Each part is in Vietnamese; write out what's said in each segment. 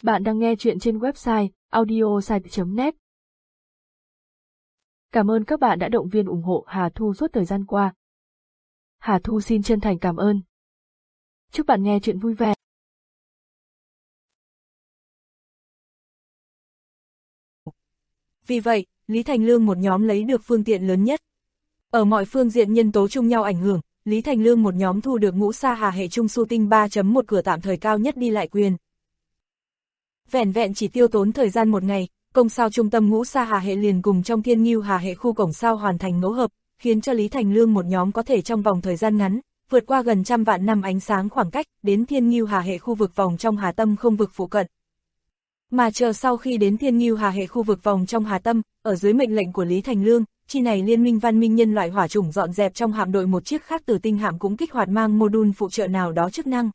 Bạn đang nghe chuyện trên website audiosite.net. Cảm ơn các bạn đã động viên ủng hộ Hà Thu suốt thời gian qua. Hà Thu xin chân thành cảm ơn. Chúc bạn nghe chuyện vui vẻ. Vì vậy, Lý Thành Lương một nhóm lấy được phương tiện lớn nhất. Ở mọi phương diện nhân tố chung nhau ảnh hưởng, Lý Thành Lương một nhóm thu được ngũ sa hà hệ trung su tinh 3.1 cửa tạm thời cao nhất đi lại quyền. Vẻn vẹn chỉ tiêu tốn thời gian một ngày, công sao trung tâm ngũ sa hà hệ liền cùng trong thiên ngưu hà hệ khu cổng sao hoàn thành ngẫu hợp, khiến cho Lý Thành Lương một nhóm có thể trong vòng thời gian ngắn, vượt qua gần 100 vạn năm ánh sáng khoảng cách, đến thiên ngưu hà hệ khu vực vòng trong Hà Tâm không vực phụ cận. Mà chờ sau khi đến thiên ngưu hà hệ khu vực vòng trong Hà Tâm, ở dưới mệnh lệnh của Lý Thành Lương, chi này liên minh văn minh nhân loại hỏa chủng dọn dẹp trong hạm đội một chiếc khác Tử Tinh hạm cũng kích hoạt mang module phụ trợ nào đó chức năng.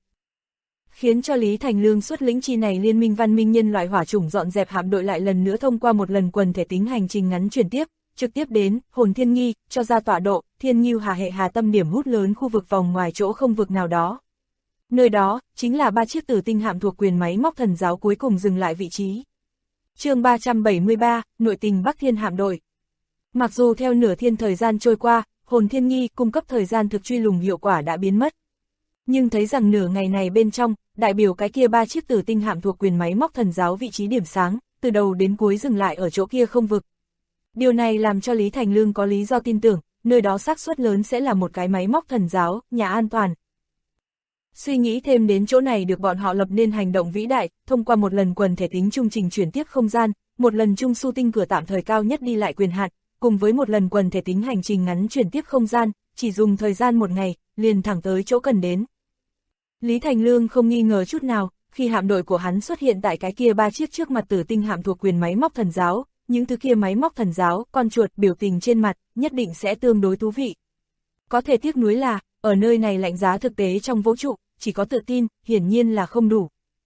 Khiến cho Lý Thành Lương xuất lĩnh chi này liên minh văn minh nhân loại hỏa chủng dọn dẹp hạm đội lại lần nữa thông qua một lần quần thể tính hành trình ngắn chuyển tiếp, trực tiếp đến Hồn Thiên Nghi, cho ra tọa độ, thiên ngưu hà hệ Hà Tâm điểm hút lớn khu vực vòng ngoài chỗ không vực nào đó. Nơi đó, chính là 3 chiếc Tử Tinh hạm thuộc quyền máy móc thần giáo cuối cùng dừng lại vị trí. Chương 373, Nội tình Bắc Thiên hạm đội. Mặc dù theo nửa thiên thời gian trôi qua, Hồn Thiên Nghi cung cấp thời gian thực truy lùng hiệu quả đã biến mất. Nhưng thấy rằng nửa ngày này bên trong, đại biểu cái kia 3 chiếc Tử Tinh hạm thuộc quyền máy móc thần giáo vị trí điểm sáng, từ đầu đến cuối dừng lại ở chỗ kia không vực. Điều này làm cho Lý Thành Lương có lý do tin tưởng, nơi đó xác suất lớn sẽ là một cái máy móc thần giáo, nhà an toàn. Suy nghĩ thêm đến chỗ này được bọn họ lập nên hành động vĩ đại, thông qua một lần quần thể tính trung trình chuyển tiếp không gian, một lần trung su tinh cửa tạm thời cao nhất đi lại quyền hạn, cùng với một lần quần thể tính hành trình ngắn chuyển tiếp không gian, chỉ dùng thời gian một ngày, liền thẳng tới chỗ cần đến. Lý Thành Lương không nghi ngờ chút nào, khi hạm đội của hắn xuất hiện tại cái kia 3 chiếc trước mặt Tử Tinh hạm thuộc quyền máy móc thần giáo, những thứ kia máy móc thần giáo, con chuột biểu tình trên mặt, nhất định sẽ tương đối thú vị. Có thể tiếc nuối là, ở nơi này lạnh giá thực tế trong vũ trụ, chỉ có tự tin, hiển nhiên là không đủ.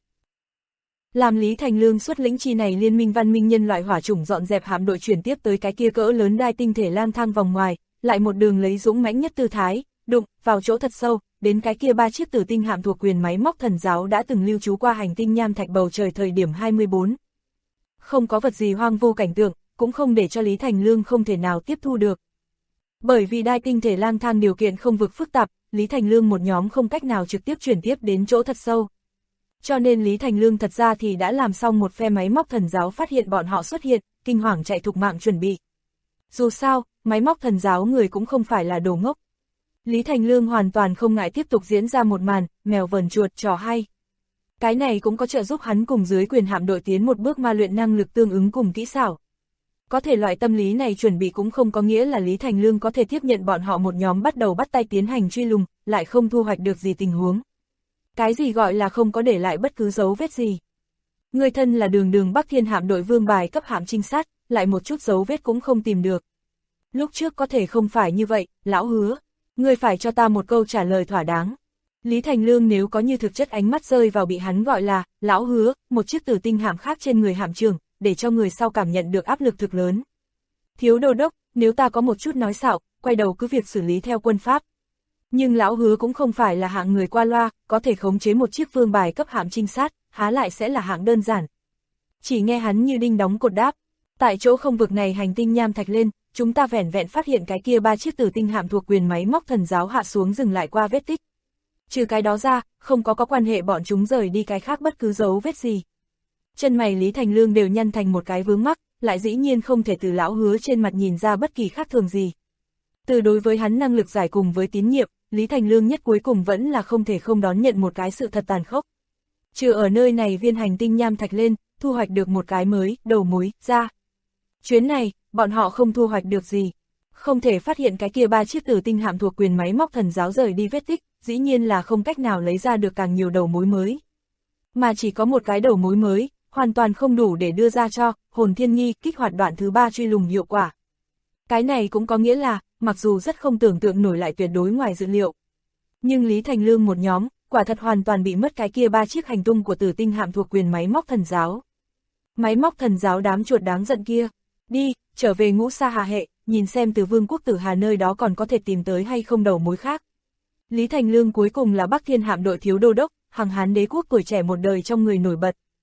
Làm Lý Thành Lương xuất lĩnh chi này liên minh văn minh nhân loại hỏa chủng dọn dẹp hạm đội chuyển tiếp tới cái kia cỡ lớn đai tinh thể lang thang vòng ngoài, lại một đường lấy dũng mãnh nhất tư thái, đụng vào chỗ thật sâu, đến cái kia 3 chiếc Tử Tinh hạm thuộc quyền máy móc thần giáo đã từng lưu trú qua hành tinh nham thạch bầu trời thời điểm 24. Không có vật gì hoang vu cảnh tượng, cũng không để cho Lý Thành Lương không thể nào tiếp thu được. Bởi vì đai tinh thể lang thang điều kiện không vực phức tạp, Lý Thành Lương một nhóm không cách nào trực tiếp chuyển tiếp đến chỗ thật sâu. Cho nên Lý Thành Lương thật ra thì đã làm xong một phe máy móc thần giáo phát hiện bọn họ xuất hiện, kinh hoàng chạy thục mạng chuẩn bị. Dù sao, máy móc thần giáo người cũng không phải là đồ ngốc. Lý Thành Lương hoàn toàn không ngại tiếp tục diễn ra một màn, mèo vờn chuột trò hay. Cái này cũng có trợ giúp hắn cùng dưới quyền hạm đội tiến một bước ma luyện năng lực tương ứng cùng kỹ xảo. Có thể loại tâm lý này chuẩn bị cũng không có nghĩa là Lý Thành Lương có thể tiếp nhận bọn họ một nhóm bắt đầu bắt tay tiến hành truy lùng, lại không thu hoạch được gì tình huống. Cái gì gọi là không có để lại bất cứ dấu vết gì. Người thân là đường Bắc Thiên hạm đội vương bài cấp hạm trinh sát, lại một chút dấu vết cũng không tìm được. Lúc trước có thể không phải như vậy, lão hứa. Ngươi phải cho ta một câu trả lời thỏa đáng. Lý Thành Lương nếu có như thực chất ánh mắt rơi vào bị hắn gọi là, lão hứa, một chiếc Tử Tinh hạm khác trên người hạm trưởng, để cho người sau cảm nhận được áp lực thực lớn. Thiếu đô đốc, nếu ta có một chút nói xạo, quay đầu cứ việc xử lý theo quân pháp. Nhưng lão hứa cũng không phải là hạng người qua loa, có thể khống chế một chiếc vương bài cấp hạm trinh sát, há lại sẽ là hạng đơn giản. Chỉ nghe hắn như đinh đóng cột đáp. Tại chỗ không vực này hành tinh nham thạch lên, chúng ta vẻn vẹn phát hiện cái kia 3 chiếc Tử Tinh hạm thuộc quyền máy móc thần giáo hạ xuống dừng lại qua vết tích. Trừ cái đó ra, không có quan hệ bọn chúng rời đi cái khác bất cứ dấu vết gì. Chân mày Lý Thành Lương đều nhăn thành một cái vướng mắc, lại dĩ nhiên không thể từ lão hứa trên mặt nhìn ra bất kỳ khác thường gì. Từ đối với hắn năng lực giải cùng với tín nhiệm, Lý Thành Lương nhất cuối cùng vẫn là không thể không đón nhận một cái sự thật tàn khốc. Trừ ở nơi này viên hành tinh nham thạch lên, thu hoạch được một cái mới, đầu mối, ra. Chuyến này, bọn họ không thu hoạch được gì. Không thể phát hiện cái kia 3 chiếc Tử Tinh hạm thuộc quyền máy móc thần giáo rời đi vết tích, dĩ nhiên là không cách nào lấy ra được càng nhiều đầu mối mới. Mà chỉ có một cái đầu mối mới, hoàn toàn không đủ để đưa ra cho Hồn Thiên Nghi kích hoạt đoạn thứ 3 truy lùng hiệu quả. Cái này cũng có nghĩa là, mặc dù rất không tưởng tượng nổi lại tuyệt đối ngoài dự liệu. Nhưng Lý Thành Lương một nhóm, quả thật hoàn toàn bị mất cái kia 3 chiếc hành tung của Tử Tinh hạm thuộc quyền máy móc thần giáo. Máy móc thần giáo đám chuột đáng giận kia. Đi, trở về ngũ sa hà hệ, nhìn xem từ Vương quốc Tử Hà nơi đó còn có thể tìm tới hay không đầu mối khác. Lý Thành Lương cuối cùng là Bắc Thiên hạm đội thiếu đô đốc, Hằng Hán đế quốc tuổi trẻ một đời trong người nổi bật.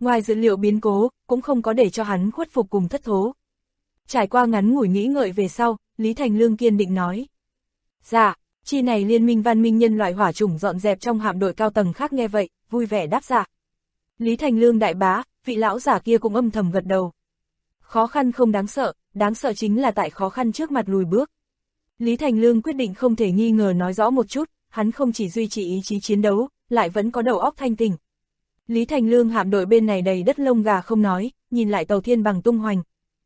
Ngoài dự liệu biến cố, cũng không có để cho hắn khuất phục cùng thất thố. Trải qua ngắn ngủi nghĩ ngợi về sau, Lý Thành Lương kiên định nói. Dạ, chi này liên minh văn minh nhân loại hỏa chủng dọn dẹp trong hạm đội cao tầng khác nghe vậy, vui vẻ đáp dạ. Lý Thành Lương đại bá, vị lão giả kia cũng âm thầm gật đầu. Khó khăn không đáng sợ chính là tại khó khăn trước mặt lùi bước. Lý Thành Lương quyết định không thể nghi ngờ nói rõ một chút, hắn không chỉ duy trì ý chí chiến đấu, lại vẫn có đầu óc thanh tỉnh. Lý Thành Lương hạm đội bên này đầy đất lông gà không nói, nhìn lại tàu thiên bằng tung hoành.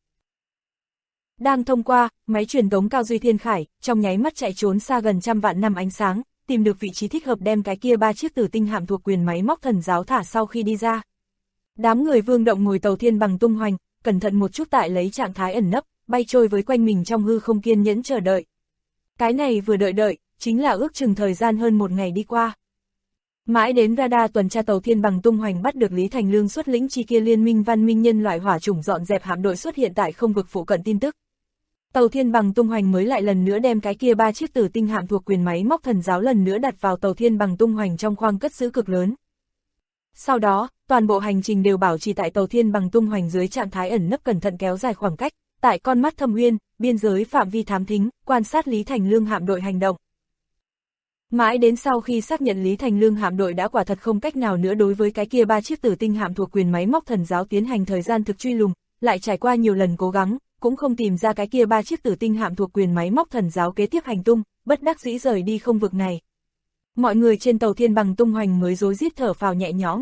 Đang thông qua, máy truyền tống cao duy thiên khải, trong nháy mắt chạy trốn xa gần trăm vạn năm ánh sáng, tìm được vị trí thích hợp đem cái kia 3 chiếc tử tinh hạm thuộc quyền máy móc thần giáo thả sau khi đi ra. Đám người Vương Động ngồi tàu thiên bằng tung hoành, cẩn thận một chút tại lấy trạng thái ẩn nấp, bay trôi với quanh mình trong hư không kiên nhẫn chờ đợi. Cái này vừa đợi, chính là ước chừng thời gian hơn 1 ngày đi qua. Mãi đến radar tuần tra tàu thiên bằng tung hoành bắt được Lý Thành Lương xuất lĩnh chi kia liên minh văn minh nhân loại hỏa chủng dọn dẹp hạm đội xuất hiện tại không vực phụ cận tin tức. Tàu thiên bằng tung hoành mới lại lần nữa đem cái kia 3 chiếc tử tinh hạm thuộc quyền máy móc thần giáo lần nữa đặt vào tàu thiên bằng tung hoành trong khoang cất giữ cực lớn. Sau đó, toàn bộ hành trình đều bảo trì tại tàu thiên bằng tung hoành dưới trạng thái ẩn nấp cẩn thận kéo dài khoảng cách, tại con mắt thâm uyên, biên giới phạm vi thám thính, quan sát Lý Thành Lương hạm đội hành động. Mãi đến sau khi xác nhận Lý Thành Lương hạm đội đã quả thật không cách nào nữa đối với cái kia 3 chiếc tử tinh hạm thuộc quyền máy móc thần giáo tiến hành thời gian thực truy lùng, lại trải qua nhiều lần cố gắng, cũng không tìm ra cái kia 3 chiếc tử tinh hạm thuộc quyền máy móc thần giáo kế tiếp hành tung, bất đắc dĩ rời đi không vực này. Mọi người trên tàu thiên bằng tung hoành mới rối rít thở phào nhẹ nhõm.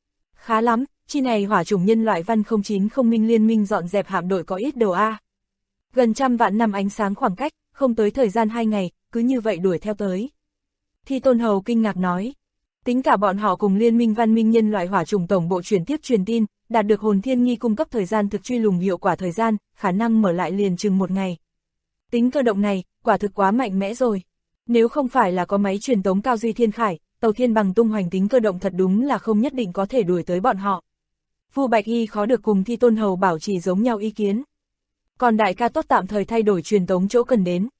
Khá lắm, chi này hỏa chủng nhân loại văn 090 minh liên minh dọn dẹp hạm đội có ít đồ a. Gần trăm vạn năm ánh sáng khoảng cách, không tới thời gian 2 ngày, cứ như vậy đuổi theo tới. Thi Tôn Hầu kinh ngạc nói, tính cả bọn họ cùng liên minh văn minh nhân loại hỏa chủng tổng bộ chuyển tiếp truyền tin, đạt được hồn thiên nghi cung cấp thời gian thực truy lùng hiệu quả thời gian, khả năng mở lại liền chừng 1 ngày. Tính cơ động này, quả thực quá mạnh mẽ rồi. Nếu không phải là có máy truyền tống cao duy thiên khải, tàu thiên bằng tung hoành tính cơ động thật đúng là không nhất định có thể đuổi tới bọn họ. Vu Bạch Y khó được cùng Thi Tôn Hầu bảo trì giống nhau ý kiến. Còn đại ca tốt tạm thời thay đổi truyền tống chỗ cần đến.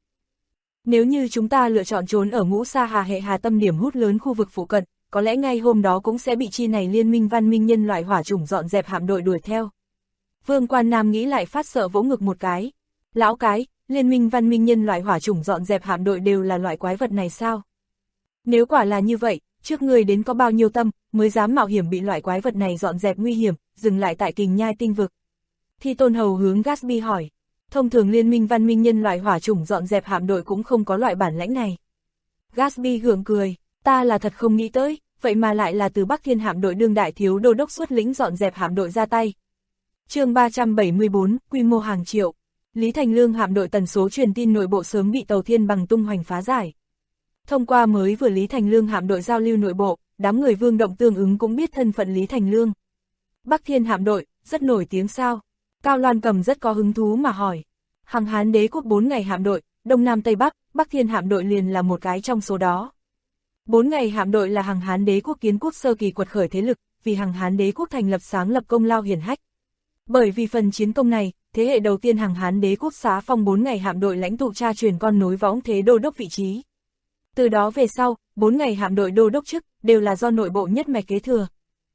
Nếu như chúng ta lựa chọn trốn ở Ngũ Sa Hà hệ hà tâm điểm hút lớn khu vực phụ cận, có lẽ ngay hôm đó cũng sẽ bị chi này liên minh văn minh nhân loại hỏa chủng dọn dẹp hạm đội đuổi theo. Vương Quan Nam nghĩ lại phát sợ vỗ ngực một cái. Lão cái, liên minh văn minh nhân loại hỏa chủng dọn dẹp hạm đội đều là loại quái vật này sao? Nếu quả là như vậy, trước người đến có bao nhiêu tâm, mới dám mạo hiểm bị loại quái vật này dọn dẹp nguy hiểm, dừng lại tại Kình Nhai tinh vực. Thi Tôn Hầu hướng Gatsby hỏi. Thông thường liên minh văn minh nhân loại hỏa chủng dọn dẹp hạm đội cũng không có loại bản lãnh này. Gatsby gượng cười, ta là thật không nghĩ tới, vậy mà lại là từ Bắc Thiên hạm đội đương đại thiếu đô đốc xuất lĩnh dọn dẹp hạm đội ra tay. Chương 374, quy mô hàng triệu. Lý Thành Lương hạm đội tần số truyền tin nội bộ sớm bị tàu thiên bằng tung hoành phá giải. Thông qua mới vừa Lý Thành Lương hạm đội giao lưu nội bộ, đám người Vương Động tương ứng cũng biết thân phận Lý Thành Lương. Bắc Thiên hạm đội, rất nổi tiếng sao? Cao Loan Cầm rất có hứng thú mà hỏi. Hằng Hán Đế quốc 4 ngày hạm đội, Đông Nam Tây Bắc, Bắc Thiên hạm đội liền là một cái trong số đó. 4 ngày hạm đội là Hằng Hán Đế quốc kiến quốc sơ kỳ quật khởi thế lực, vì Hằng Hán Đế quốc thành lập sáng lập công lao hiển hách. Bởi vì phần chiến công này, thế hệ đầu tiên Hằng Hán Đế quốc xá phong 4 ngày hạm đội lãnh tụ cha truyền con nối võng thế đô đốc vị trí. Từ đó về sau, 4 ngày hạm đội đô đốc chức đều là do nội bộ nhất mạch kế thừa.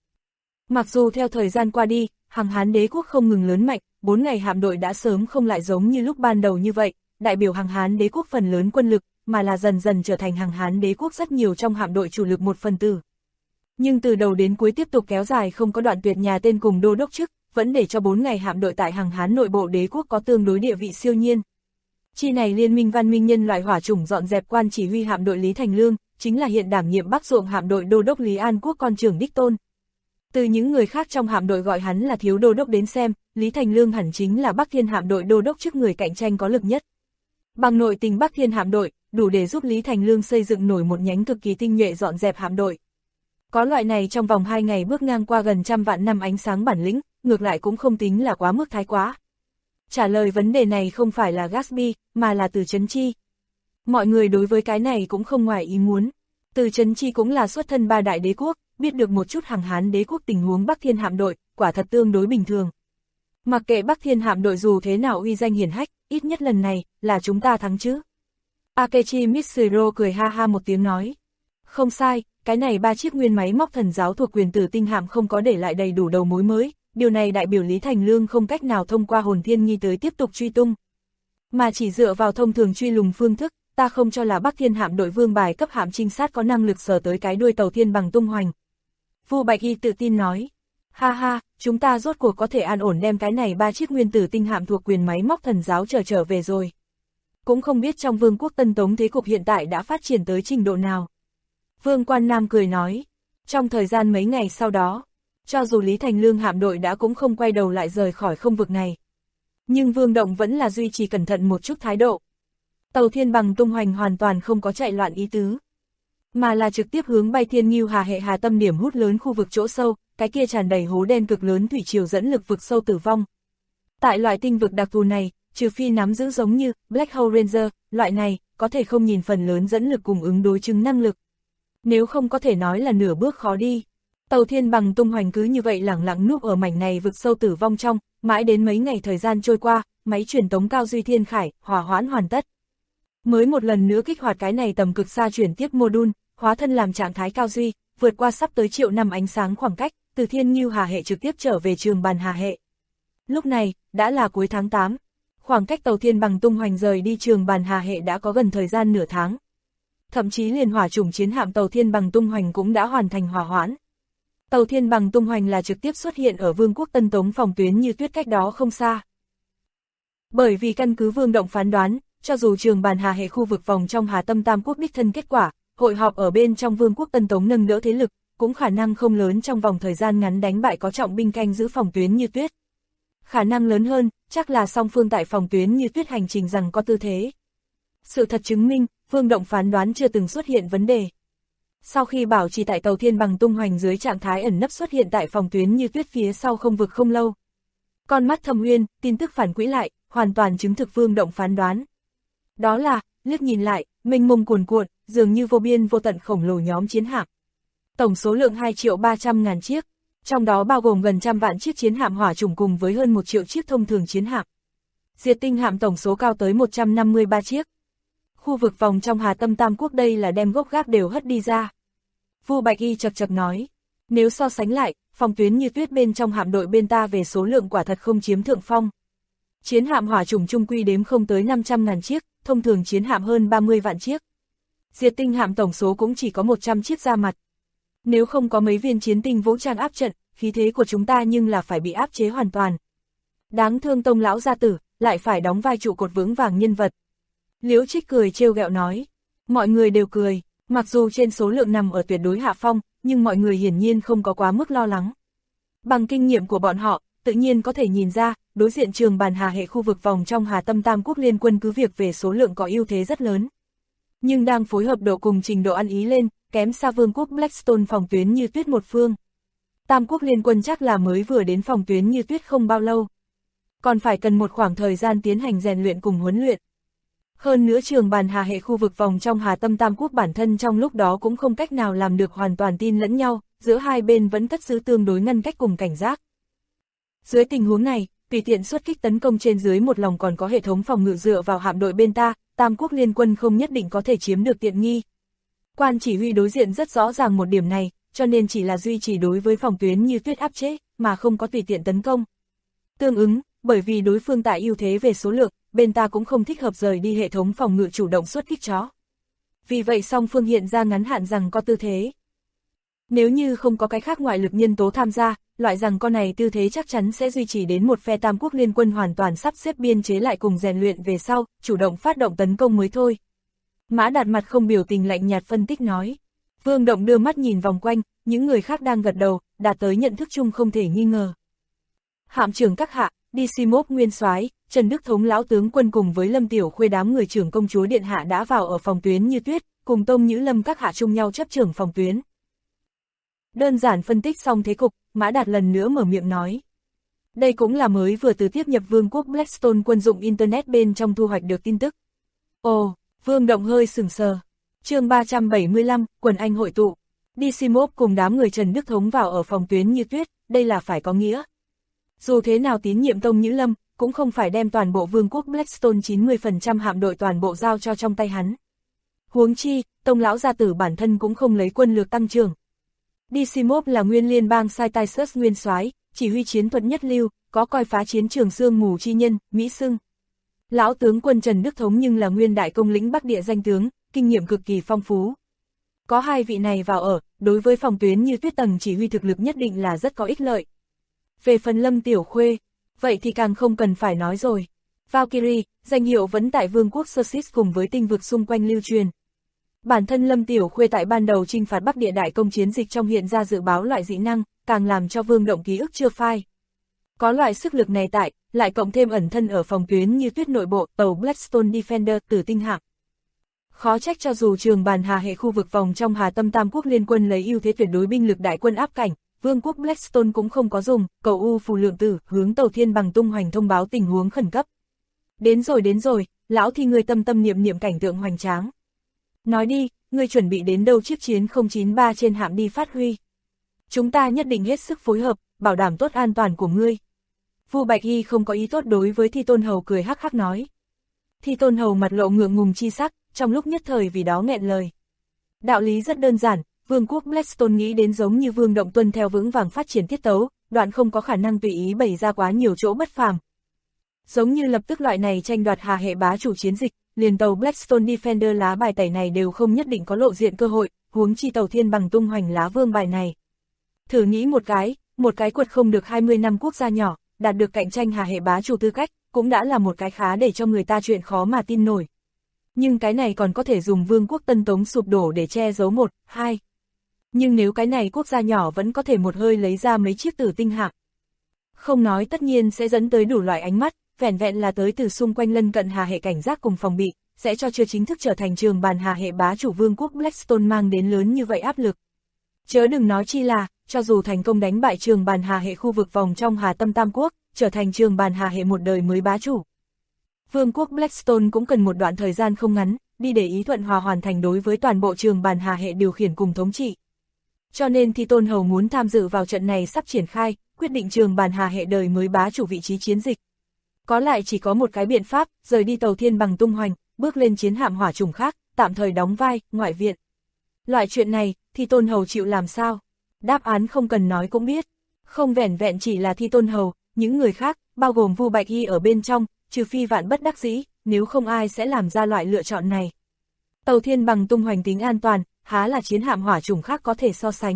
Mặc dù theo thời gian qua đi, Hằng Hán Đế quốc không ngừng lớn mạnh, 4 ngày hạm đội đã sớm không lại giống như lúc ban đầu như vậy, đại biểu Hằng Hán Đế quốc phần lớn quân lực, mà là dần dần trở thành Hằng Hán Đế quốc rất nhiều trong hạm đội chủ lực 1/4. Nhưng từ đầu đến cuối tiếp tục kéo dài không có đoạn tuyệt nhà tên cùng đô đốc chức, vẫn để cho 4 ngày hạm đội tại Hằng Hán nội bộ đế quốc có tương đối địa vị siêu nhiên. Chi này liên minh văn minh nhân loại hỏa chủng dọn dẹp quan chỉ huy hạm đội Lý Thành Lương, chính là hiện đảm nhiệm Bắc Ruộng hạm đội đô đốc Lý An Quốc con trưởng đích tôn. Từ những người khác trong hạm đội gọi hắn là thiếu đô đốc đến xem, Lý Thành Lương hẳn chính là Bắc Thiên hạm đội đô đốc trước người cạnh tranh có lực nhất. Bằng nội tình Bắc Thiên hạm đội, đủ để giúp Lý Thành Lương xây dựng nổi một nhánh cực kỳ tinh nhuệ dọn dẹp hạm đội. Có loại này trong vòng 2 ngày bước ngang qua gần trăm vạn năm ánh sáng bản lĩnh, ngược lại cũng không tính là quá mức thái quá. Trả lời vấn đề này không phải là Gatsby, mà là Từ Chấn Chi. Mọi người đối với cái này cũng không ngoài ý muốn. Từ Chấn Chi cũng là xuất thân 3 đại đế quốc, biết được một chút Hằng Hán Đế quốc tình huống Bắc Thiên hạm đội, quả thật tương đối bình thường. Mặc kệ Bắc Thiên hạm đội dù thế nào uy danh hiển hách, ít nhất lần này, là chúng ta thắng chứ. Akechi Mitsuro cười ha ha một tiếng nói. Không sai, cái này 3 chiếc nguyên máy móc thần giáo thuộc quyền tử tinh hạm không có để lại đầy đủ đầu mối mới, điều này đại biểu Lý Thành Lương không cách nào thông qua hồn thiên nghi tới tiếp tục truy tung. Mà chỉ dựa vào thông thường truy lùng phương thức, ta không cho là Bắc Thiên hạm đội vương bài cấp hạm trinh sát có năng lực sờ tới cái đuôi tàu thiên bằng tung hoành. Vu Bạch Y tự tin nói, ha ha, chúng ta rốt cuộc có thể an ổn đem cái này 3 chiếc nguyên tử tinh hạm thuộc quyền máy móc thần giáo trở về rồi. Cũng không biết trong vương quốc Tân Tống thế cục hiện tại đã phát triển tới trình độ nào. Vương Quan Nam cười nói, trong thời gian mấy ngày sau đó, cho dù Lý Thành Lương hạm đội đã cũng không quay đầu lại rời khỏi không vực này. Nhưng Vương Động vẫn là duy trì cẩn thận một chút thái độ. Tàu thiên bằng tung hoành hoàn toàn không có chạy loạn ý tứ, mà là trực tiếp hướng bay Thiên Ngưu Hà hệ hà tâm điểm hút lớn khu vực chỗ sâu, cái kia tràn đầy hố đen cực lớn thủy triều dẫn lực vực sâu tử vong. Tại loại tinh vực đặc thù này, trừ phi nắm giữ giống như Black Hole Ranger, loại này, có thể không nhìn phần lớn dẫn lực cùng ứng đối chứng năng lực. Nếu không có thể nói là nửa bước khó đi. Tàu thiên bằng tung hoành cứ như vậy lẳng lặng núp ở mảnh này vực sâu tử vong trong, mãi đến mấy ngày thời gian trôi qua, máy truyền tống cao duy thiên khải, hòa hoãn hoàn tất. Mới một lần nữa kích hoạt cái này tầm cực xa chuyển tiếp module, hóa thân làm trạng thái cao duy, vượt qua sắp tới triệu năm ánh sáng khoảng cách, từ Thiên Ngưu Hà hệ trực tiếp trở về Trường Bàn Hà hệ. Lúc này, đã là cuối tháng 8. Khoảng cách tàu thiên bằng tung hoành rời đi Trường Bàn Hà hệ đã có gần thời gian nửa tháng. Thậm chí liền hỏa chủng chiến hạm tàu thiên bằng tung hoành cũng đã hoàn thành hòa hoãn. Tàu thiên bằng tung hoành là trực tiếp xuất hiện ở Vương quốc Tân Tống phòng tuyến Như Tuyết cách đó không xa. Bởi vì căn cứ Vương Động phán đoán, cho dù Trường Bàn Hà hệ khu vực vòng trong Hà Tâm Tam Quốc đích thân kết quả, hội họp ở bên trong Vương quốc Tân Tống nâng đỡ thế lực, cũng khả năng không lớn trong vòng thời gian ngắn đánh bại có trọng binh canh giữ phòng tuyến Như Tuyết. Khả năng lớn hơn, chắc là song phương tại phòng tuyến Như Tuyết hành trình rằng có tư thế. Sự thật chứng minh, Vương Động phán đoán chưa từng xuất hiện vấn đề. Sau khi bảo trì tại tàu thiên bằng tung hoành dưới trạng thái ẩn nấp xuất hiện tại phòng tuyến Như Tuyết phía sau không vực không lâu. Con mắt Thâm Uyên, tin tức phản quỹ lại, hoàn toàn chứng thực Vương Động phán đoán. Đó là, liếc nhìn lại, mênh mông cuồn cuộn, dường như vô biên vô tận khổng lồ nhóm chiến hạm. Tổng số lượng 2.300.000 chiếc, trong đó bao gồm gần 100 vạn chiếc chiến hạm hỏa chủng cùng với hơn 1 triệu chiếc thông thường chiến hạm. Diệt tinh hạm tổng số cao tới 153 chiếc. Khu vực vòng trong Hà Tâm Tam Quốc đây là đem gốc gác đều hất đi ra. Vu Bạch Y chật chật nói, nếu so sánh lại, phòng tuyến Như Tuyết bên trong hạm đội bên ta về số lượng quả thật không chiếm thượng phong. Chiến hạm hỏa chủng trung quy đếm không tới 500.000 chiếc, thông thường chiến hạm hơn 30 vạn chiếc. Diệt tinh hạm tổng số cũng chỉ có 100 chiếc ra mặt. Nếu không có mấy viên chiến tinh vũ trang áp trận, khí thế của chúng ta nhưng là phải bị áp chế hoàn toàn. Đáng thương Tông lão gia tử, lại phải đóng vai trụ cột vững vàng nhân vật. Liễu Trích cười trêu ghẹo nói. Mọi người đều cười, mặc dù trên số lượng nằm ở tuyệt đối hạ phong, nhưng mọi người hiển nhiên không có quá mức lo lắng. Bằng kinh nghiệm của bọn họ, tự nhiên có thể nhìn ra, đối diện Trường Bàn Hà hệ khu vực vòng trong Hà Tâm Tam Quốc liên quân cứ việc về số lượng có ưu thế rất lớn. Nhưng đang phối hợp độ cùng trình độ ăn ý lên, kém xa Vương quốc Blackstone phòng tuyến Như Tuyết một phương. Tam Quốc liên quân chắc là mới vừa đến phòng tuyến Như Tuyết không bao lâu. Còn phải cần một khoảng thời gian tiến hành rèn luyện cùng huấn luyện. Hơn nữa Trường Bàn Hà hệ khu vực vòng trong Hà Tâm Tam Quốc bản thân trong lúc đó cũng không cách nào làm được hoàn toàn tin lẫn nhau, giữa hai bên vẫn cất giữ tương đối ngăn cách cùng cảnh giác. Dưới tình huống này, tùy tiện xuất kích tấn công trên dưới một lòng còn có hệ thống phòng ngự dựa vào hạm đội bên ta, Tam Quốc liên quân không nhất định có thể chiếm được tiện nghi. Quan chỉ huy đối diện rất rõ ràng một điểm này, cho nên chỉ là duy trì đối với phòng tuyến Như Tuyết áp chế, mà không có tùy tiện tấn công. Tương ứng, bởi vì đối phương tại ưu thế về số lượng, bên ta cũng không thích hợp rời đi hệ thống phòng ngự chủ động xuất kích chó. Vì vậy song phương hiện ra ngắn hạn rằng có tư thế. Nếu như không có cái khác ngoại lực nhân tố tham gia, loại rằng con này tư thế chắc chắn sẽ duy trì đến một phe Tam Quốc liên quân hoàn toàn sắp xếp biên chế lại cùng rèn luyện về sau, chủ động phát động tấn công mới thôi. Mã Đạt mặt không biểu tình lạnh nhạt phân tích nói. Vương Động đưa mắt nhìn vòng quanh, những người khác đang gật đầu, đạt tới nhận thức chung không thể nghi ngờ. Hạm trưởng các hạ, Decimop nguyên soái, Trần Đức Thống lão tướng quân cùng với Lâm Tiểu Khuê đám người trưởng công chúa điện hạ đã vào ở phòng tuyến Như Tuyết, cùng Tông Nhữ Lâm các hạ chung nhau chấp trưởng phòng tuyến. Đơn giản phân tích xong thế cục, Mã Đạt lần nữa mở miệng nói. Đây cũng là mới vừa từ tiếp nhập Vương quốc Blackstone quân dụng Internet bên trong thu hoạch được tin tức. Ồ, Vương Động hơi sừng sờ. Chương 375, quần anh hội tụ. Decimop cùng đám người Trần Đức Thống vào ở phòng tuyến Như Tuyết, đây là phải có nghĩa. Dù thế nào tín nhiệm Tông Nhữ Lâm, cũng không phải đem toàn bộ Vương quốc Blackstone 90% hạm đội toàn bộ giao cho trong tay hắn. Huống chi, Tông lão gia tử bản thân cũng không lấy quân lược tăng trưởng. Dysimov là nguyên liên bang Saitaisus nguyên soái, chỉ huy chiến thuật nhất lưu, có coi phá chiến trường sương mù chi nhân, Mỹ xưng. Lão tướng quân Trần Đức Thống nhưng là nguyên đại công lĩnh Bắc Địa danh tướng, kinh nghiệm cực kỳ phong phú. Có hai vị này vào ở, đối với phòng tuyến như Tuyết Tầng chỉ huy thực lực nhất định là rất có ích lợi. Về phần Lâm Tiểu Khuê, vậy thì càng không cần phải nói rồi. Valkyrie, danh hiệu vẫn tại vương quốc Xerxes cùng với tinh vực xung quanh lưu truyền. Bản thân Lâm Tiểu Khuê tại ban đầu chinh phạt Bắc Địa đại công chiến dịch trong hiện ra dự báo loại dị năng, càng làm cho Vương Động ký ức chưa phai. Có loại sức lực này tại, lại cộng thêm ẩn thân ở phòng tuyến như Tuyết nội bộ, tàu Blackstone Defender từ tinh hạm. Khó trách cho dù trường bàn hà hệ khu vực vòng trong Hà Tâm Tam Quốc liên quân lấy ưu thế tuyệt đối binh lực đại quân áp cảnh, Vương quốc Blackstone cũng không có dùng, cầu U phù lượng tử hướng tàu Thiên Bằng tung hoành thông báo tình huống khẩn cấp. Đến rồi, lão thì người tâm tâm niệm niệm cảnh tượng hoành tráng. Nói đi, ngươi chuẩn bị đến đâu chiếc chiến 093 trên hạm đi phát huy. Chúng ta nhất định hết sức phối hợp, bảo đảm tốt an toàn của ngươi. Vu Bạch Y không có ý tốt đối với Thi Tôn Hầu cười hắc hắc nói. Thi Tôn Hầu mặt lộ ngượng ngùng chi sắc, trong lúc nhất thời vì đó nghẹn lời. Đạo lý rất đơn giản, Vương quốc Blackstone nghĩ đến giống như Vương Động tuân theo vững vàng phát triển tiết tấu, đoạn không có khả năng tùy ý bày ra quá nhiều chỗ bất phàm. Giống như lập tức loại này tranh đoạt hà hệ bá chủ chiến dịch, liền tàu Blackstone Defender lá bài tẩy này đều không nhất định có lộ diện cơ hội, huống chi tàu Thiên Bằng tung hoành lá vương bài này. Thử nghĩ một cái quật không được 20 năm quốc gia nhỏ, đạt được cạnh tranh hà hệ bá chủ tư cách, cũng đã là một cái khá để cho người ta chuyện khó mà tin nổi. Nhưng cái này còn có thể dùng vương quốc Tân Tống sụp đổ để che giấu 1, 2. Nhưng nếu cái này quốc gia nhỏ vẫn có thể một hơi lấy ra mấy chiếc tử tinh hạm. Không nói tất nhiên sẽ dẫn tới đủ loại ánh mắt, vẻn vẹn là tới từ xung quanh lân cận hà hệ cảnh giác cùng phòng bị, sẽ cho chưa chính thức trở thành trường bàn hà hệ bá chủ vương quốc Blackstone mang đến lớn như vậy áp lực. Chớ đừng nói chi là, cho dù thành công đánh bại trường bàn hà hệ khu vực vòng trong Hà Tâm Tam Quốc, trở thành trường bàn hà hệ một đời mới bá chủ. Vương quốc Blackstone cũng cần một đoạn thời gian không ngắn, đi để ý thuận hòa hoàn thành đối với toàn bộ trường bàn hà hệ điều khiển cùng thống trị. Cho nên Thi Tôn Hầu muốn tham dự vào trận này sắp triển khai, quyết định trường bàn hà hệ đời mới bá chủ vị trí chiến dịch. Có lại chỉ có một cái biện pháp, rời đi tàu Thiên Bằng tung hoành, bước lên chiến hạm hỏa trùng khác, tạm thời đóng vai, ngoại viện. Loại chuyện này, Thi Tôn Hầu chịu làm sao? Đáp án không cần nói cũng biết. Không vẻn vẹn chỉ là Thi Tôn Hầu, những người khác, bao gồm Vu Bạch Y ở bên trong, trừ phi vạn bất đắc dĩ, nếu không ai sẽ làm ra loại lựa chọn này. Tàu Thiên Bằng tung hoành tính an toàn, há là chiến hạm hỏa trùng khác có thể so sánh.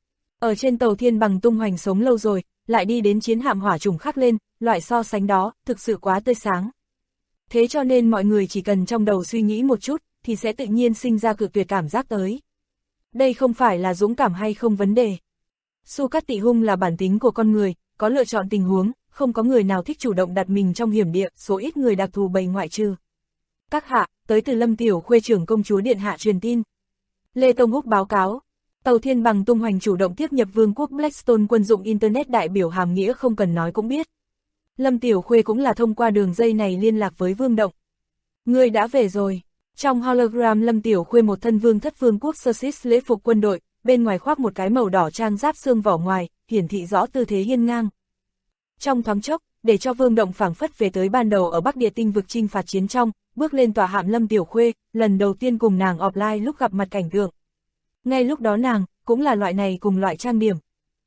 Ở trên tàu Thiên Bằng tung hoành sống lâu rồi, lại đi đến chiến hạm hỏa trùng khác lên, loại so sánh đó, thực sự quá tươi sáng. Thế cho nên mọi người chỉ cần trong đầu suy nghĩ một chút, thì sẽ tự nhiên sinh ra cự tuyệt cảm giác tới. Đây không phải là dũng cảm hay không vấn đề. Su cắt tị hung là bản tính của con người, có lựa chọn tình huống, không có người nào thích chủ động đặt mình trong hiểm địa, số ít người đặc thù bầy ngoại trừ. Các hạ, tới từ Lâm Tiểu Khuê trưởng công chúa điện hạ truyền tin. Lê Tông Húc báo cáo, tàu Thiên Bằng tung hoành chủ động tiếp nhập vương quốc Blackstone quân dụng Internet đại biểu hàm nghĩa không cần nói cũng biết. Lâm Tiểu Khuê cũng là thông qua đường dây này liên lạc với Vương Động. Ngươi đã về rồi. Trong hologram Lâm Tiểu Khuê một thân vương thất vương quốc Xerxes lễ phục quân đội, bên ngoài khoác một cái màu đỏ trang giáp xương vỏ ngoài, hiển thị rõ tư thế hiên ngang. Trong thoáng chốc, để cho Vương Động phảng phất về tới ban đầu ở Bắc Địa tinh vực chinh phạt chiến trong, bước lên tòa hạm Lâm Tiểu Khuê, lần đầu tiên cùng nàng offline lúc gặp mặt cảnh tượng. Ngay lúc đó nàng, cũng là loại này cùng loại trang điểm.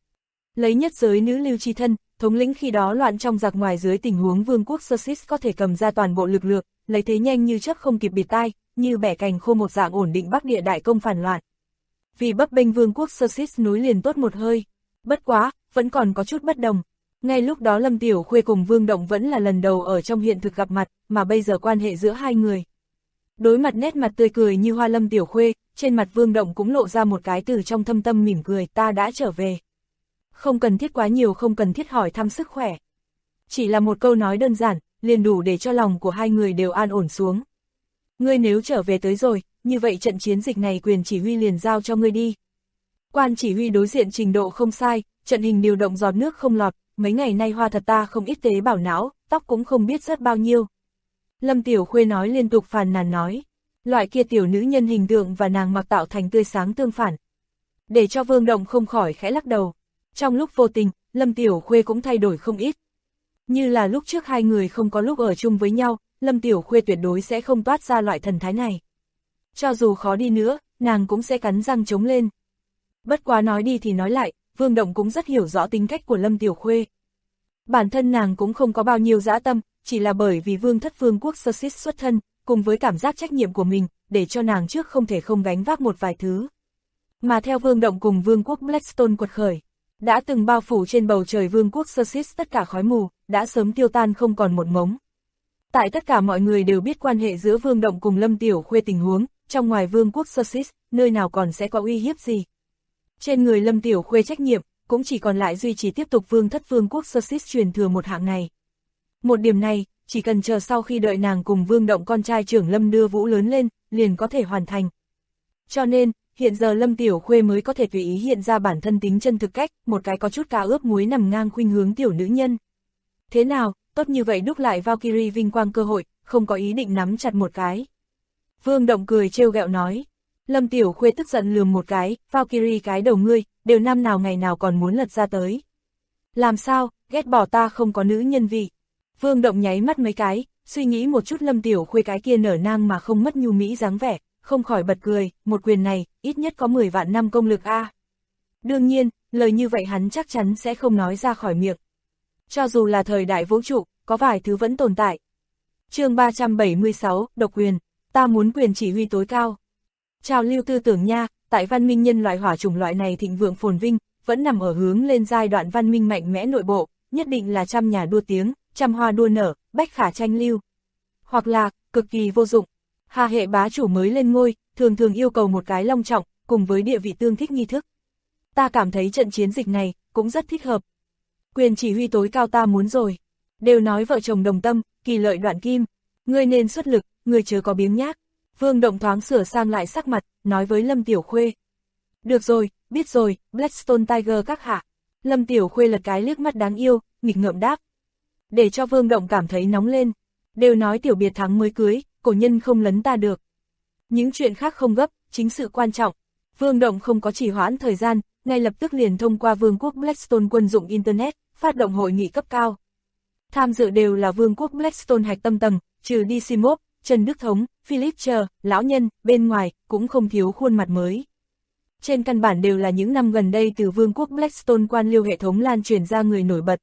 Lấy nhất giới nữ lưu chi thân, thống lĩnh khi đó loạn trong giặc ngoài dưới tình huống vương quốc Xerxes có thể cầm ra toàn bộ lực lượng, lấy thế nhanh như chớp không kịp bịt tai, như bẻ cành khô một dạng ổn định Bắc Địa đại công phản loạn. Vì bấp bênh vương quốc Xerxes núi liền tốt một hơi. Bất quá, vẫn còn có chút bất đồng. Ngay lúc đó Lâm Tiểu Khuê cùng Vương Động vẫn là lần đầu ở trong hiện thực gặp mặt, mà bây giờ quan hệ giữa hai người. Đối mặt nét mặt tươi cười như hoa Lâm Tiểu Khuê, trên mặt Vương Động cũng lộ ra một cái từ trong thâm tâm mỉm cười, ta đã trở về. Không cần thiết quá nhiều, không cần thiết hỏi thăm sức khỏe. Chỉ là một câu nói đơn giản, liền đủ để cho lòng của hai người đều an ổn xuống. Ngươi nếu trở về tới rồi, như vậy trận chiến dịch này quyền chỉ huy liền giao cho ngươi đi. Quan chỉ huy đối diện trình độ không sai, trận hình điều động giọt nước không lọt, mấy ngày nay hoa thật ta không ít tế bào não, tóc cũng không biết rất bao nhiêu. Lâm Tiểu Khuê nói liên tục phàn nàn nói, loại kia tiểu nữ nhân hình tượng và nàng mặc tạo thành tươi sáng tương phản. Để cho Vương Động không khỏi khẽ lắc đầu. Trong lúc vô tình, Lâm Tiểu Khuê cũng thay đổi không ít. Như là lúc trước hai người không có lúc ở chung với nhau, Lâm Tiểu Khuê tuyệt đối sẽ không toát ra loại thần thái này. Cho dù khó đi nữa, nàng cũng sẽ cắn răng chống lên. Bất quá nói đi thì nói lại, Vương Động cũng rất hiểu rõ tính cách của Lâm Tiểu Khuê. Bản thân nàng cũng không có bao nhiêu dã tâm, chỉ là bởi vì vương thất vương quốc Sussex xuất thân, cùng với cảm giác trách nhiệm của mình, để cho nàng trước không thể không gánh vác một vài thứ. Mà theo Vương Động cùng vương quốc Blackstone quật khởi, đã từng bao phủ trên bầu trời vương quốc Sussex tất cả khói mù, đã sớm tiêu tan không còn một mống. Tại tất cả mọi người đều biết quan hệ giữa Vương Động cùng Lâm Tiểu Khuê tình huống, trong ngoài vương quốc Sussex, nơi nào còn sẽ có uy hiếp gì. Trên người Lâm Tiểu Khuê trách nhiệm, cũng chỉ còn lại duy trì tiếp tục vương thất vương quốc Sussex truyền thừa một hạng này. Một điểm này, chỉ cần chờ sau khi đợi nàng cùng Vương Động con trai trưởng Lâm Đưa Vũ lớn lên, liền có thể hoàn thành. Cho nên, hiện giờ Lâm Tiểu Khuê mới có thể tùy ý hiện ra bản thân tính chân thực cách, một cái có chút cao ướp muối nằm ngang khuynh hướng tiểu nữ nhân. Thế nào, tốt như vậy đúc lại Valkyrie vinh quang cơ hội, không có ý định nắm chặt một cái. Vương Động cười trêu ghẹo nói. Lâm Tiểu Khuê tức giận lườm một cái, Valkyrie cái đầu ngươi, đều năm nào ngày nào còn muốn lật ra tới. Làm sao, ghét bỏ ta không có nữ nhân vị. Vương Động nháy mắt mấy cái, suy nghĩ một chút Lâm Tiểu Khuê cái kia nở nang mà không mất nhu mỹ dáng vẻ, không khỏi bật cười, một quyền này, ít nhất có 10 vạn năm công lực a. Đương nhiên, lời như vậy hắn chắc chắn sẽ không nói ra khỏi miệng. Cho dù là thời đại vũ trụ, có vài thứ vẫn tồn tại. Chương 376, độc quyền, ta muốn quyền chỉ huy tối cao. Trào lưu tư tưởng nha, tại văn minh nhân loại hỏa chủng loại này thịnh vượng phồn vinh, vẫn nằm ở hướng lên giai đoạn văn minh mạnh mẽ nội bộ, nhất định là trăm nhà đua tiếng, trăm hoa đua nở, bách khả tranh lưu. Hoặc là, cực kỳ vô dụng. Hà hệ bá chủ mới lên ngôi, thường thường yêu cầu một cái long trọng, cùng với địa vị tương thích nghi thức. Ta cảm thấy trận chiến dịch này, cũng rất thích hợp. Quyền chỉ huy tối cao ta muốn rồi. Đều nói vợ chồng đồng tâm, kỳ lợi đoạn kim. Ngươi nên xuất lực, ngươi chớ có biếng nhác. Vương Động thoáng sửa sang lại sắc mặt, nói với Lâm Tiểu Khuê. Được rồi, biết rồi, Blackstone Tiger các hạ. Lâm Tiểu Khuê lật cái liếc mắt đáng yêu, nghịch ngợm đáp. Để cho Vương Động cảm thấy nóng lên. Đều nói tiểu biệt thắng mới cưới, cổ nhân không lấn ta được. Những chuyện khác không gấp, chính sự quan trọng. Vương Động không có trì hoãn thời gian, ngay lập tức liền thông qua Vương quốc Blackstone quân dụng Internet, phát động hội nghị cấp cao. Tham dự đều là Vương quốc Blackstone hạch tâm tầng, trừ Decimov, Trần Đức Thống, Philip Chờ, lão nhân, bên ngoài, cũng không thiếu khuôn mặt mới. Trên căn bản đều là những năm gần đây từ Vương quốc Blackstone quan liêu hệ thống lan truyền ra người nổi bật.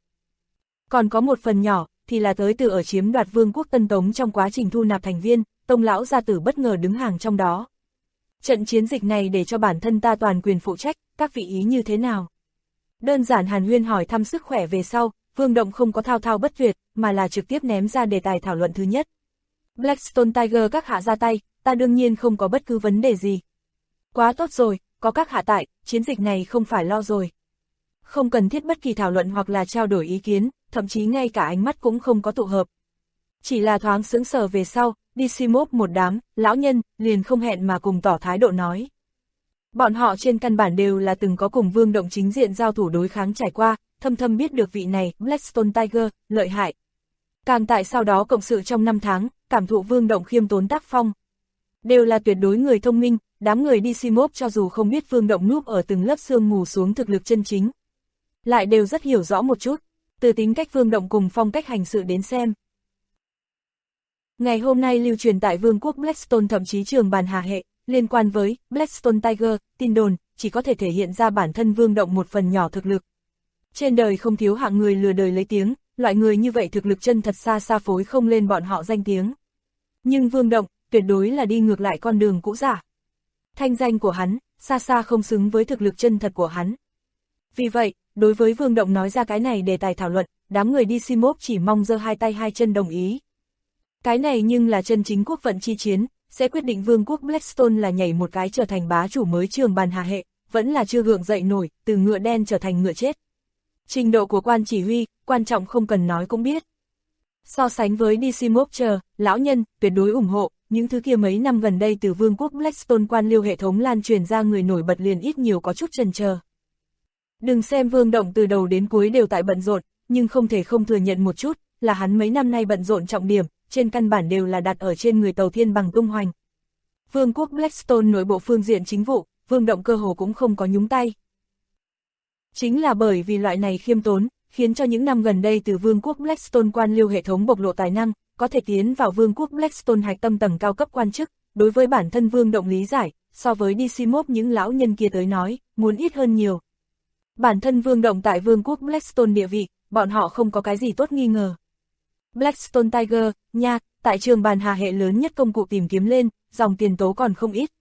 Còn có một phần nhỏ, thì là tới từ ở chiếm đoạt Vương quốc Tân Tống trong quá trình thu nạp thành viên, Tông lão gia tử bất ngờ đứng hàng trong đó. Trận chiến dịch này để cho bản thân ta toàn quyền phụ trách, các vị ý như thế nào? Đơn giản hàn huyên hỏi thăm sức khỏe về sau, Vương Động không có thao thao bất tuyệt, mà là trực tiếp ném ra đề tài thảo luận thứ nhất. Blackstone Tiger các hạ ra tay, ta đương nhiên không có bất cứ vấn đề gì. Quá tốt rồi, có các hạ tại, chiến dịch này không phải lo rồi. Không cần thiết bất kỳ thảo luận hoặc là trao đổi ý kiến, thậm chí ngay cả ánh mắt cũng không có tụ hợp. Chỉ là thoáng sững sờ về sau, Decimov một đám, lão nhân, liền không hẹn mà cùng tỏ thái độ nói. Bọn họ trên căn bản đều là từng có cùng Vương Động chính diện giao thủ đối kháng trải qua, thâm thâm biết được vị này, Blackstone Tiger, lợi hại. Càng tại sau đó cộng sự trong 5 tháng, cảm thụ Vương Động khiêm tốn tác phong. Đều là tuyệt đối người thông minh, đám người Decimov cho dù không biết Vương Động núp ở từng lớp sương mù xuống thực lực chân chính. Lại đều rất hiểu rõ một chút, từ tính cách Vương Động cùng phong cách hành sự đến xem. Ngày hôm nay lưu truyền tại Vương quốc Blackstone thậm chí trường bàn hà hệ, liên quan với Blackstone Tiger, tin đồn, chỉ có thể thể hiện ra bản thân Vương Động một phần nhỏ thực lực. Trên đời không thiếu hạng người lừa đời lấy tiếng, loại người như vậy thực lực chân thật xa xa phối không lên bọn họ danh tiếng. Nhưng Vương Động, tuyệt đối là đi ngược lại con đường cũ giả. Thanh danh của hắn, xa xa không xứng với thực lực chân thật của hắn. Vì vậy, đối với Vương Động nói ra cái này đề tài thảo luận, đám người Decimov chỉ mong giơ hai tay hai chân đồng ý. Cái này nhưng là chân chính quốc vận chi chiến, sẽ quyết định Vương quốc Blackstone là nhảy một cái trở thành bá chủ mới trường bàn hà hệ, vẫn là chưa gượng dậy nổi, từ ngựa đen trở thành ngựa chết. Trình độ của quan chỉ huy, quan trọng không cần nói cũng biết. So sánh với Decimov chờ, lão nhân, tuyệt đối ủng hộ, những thứ kia mấy năm gần đây từ Vương quốc Blackstone quan liêu hệ thống lan truyền ra người nổi bật liền ít nhiều có chút chần chờ. Đừng xem Vương Động từ đầu đến cuối đều tại bận rộn, nhưng không thể không thừa nhận một chút, là hắn mấy năm nay bận rộn trọng điểm, trên căn bản đều là đặt ở trên người Tàu Thiên Bằng tung hoành. Vương quốc Blackstone nội bộ phương diện chính vụ, Vương Động cơ hồ cũng không có nhúng tay. Chính là bởi vì loại này khiêm tốn, khiến cho những năm gần đây từ Vương quốc Blackstone quan liêu hệ thống bộc lộ tài năng, có thể tiến vào Vương quốc Blackstone hạch tâm tầng cao cấp quan chức, đối với bản thân Vương Động lý giải, so với Decimop những lão nhân kia tới nói, muốn ít hơn nhiều. Bản thân Vương Động tại Vương quốc Blackstone địa vị, bọn họ không có cái gì tốt nghi ngờ. Blackstone Tiger, nha, tại trường bàn hà hệ lớn nhất công cụ tìm kiếm lên, dòng tiền tố còn không ít.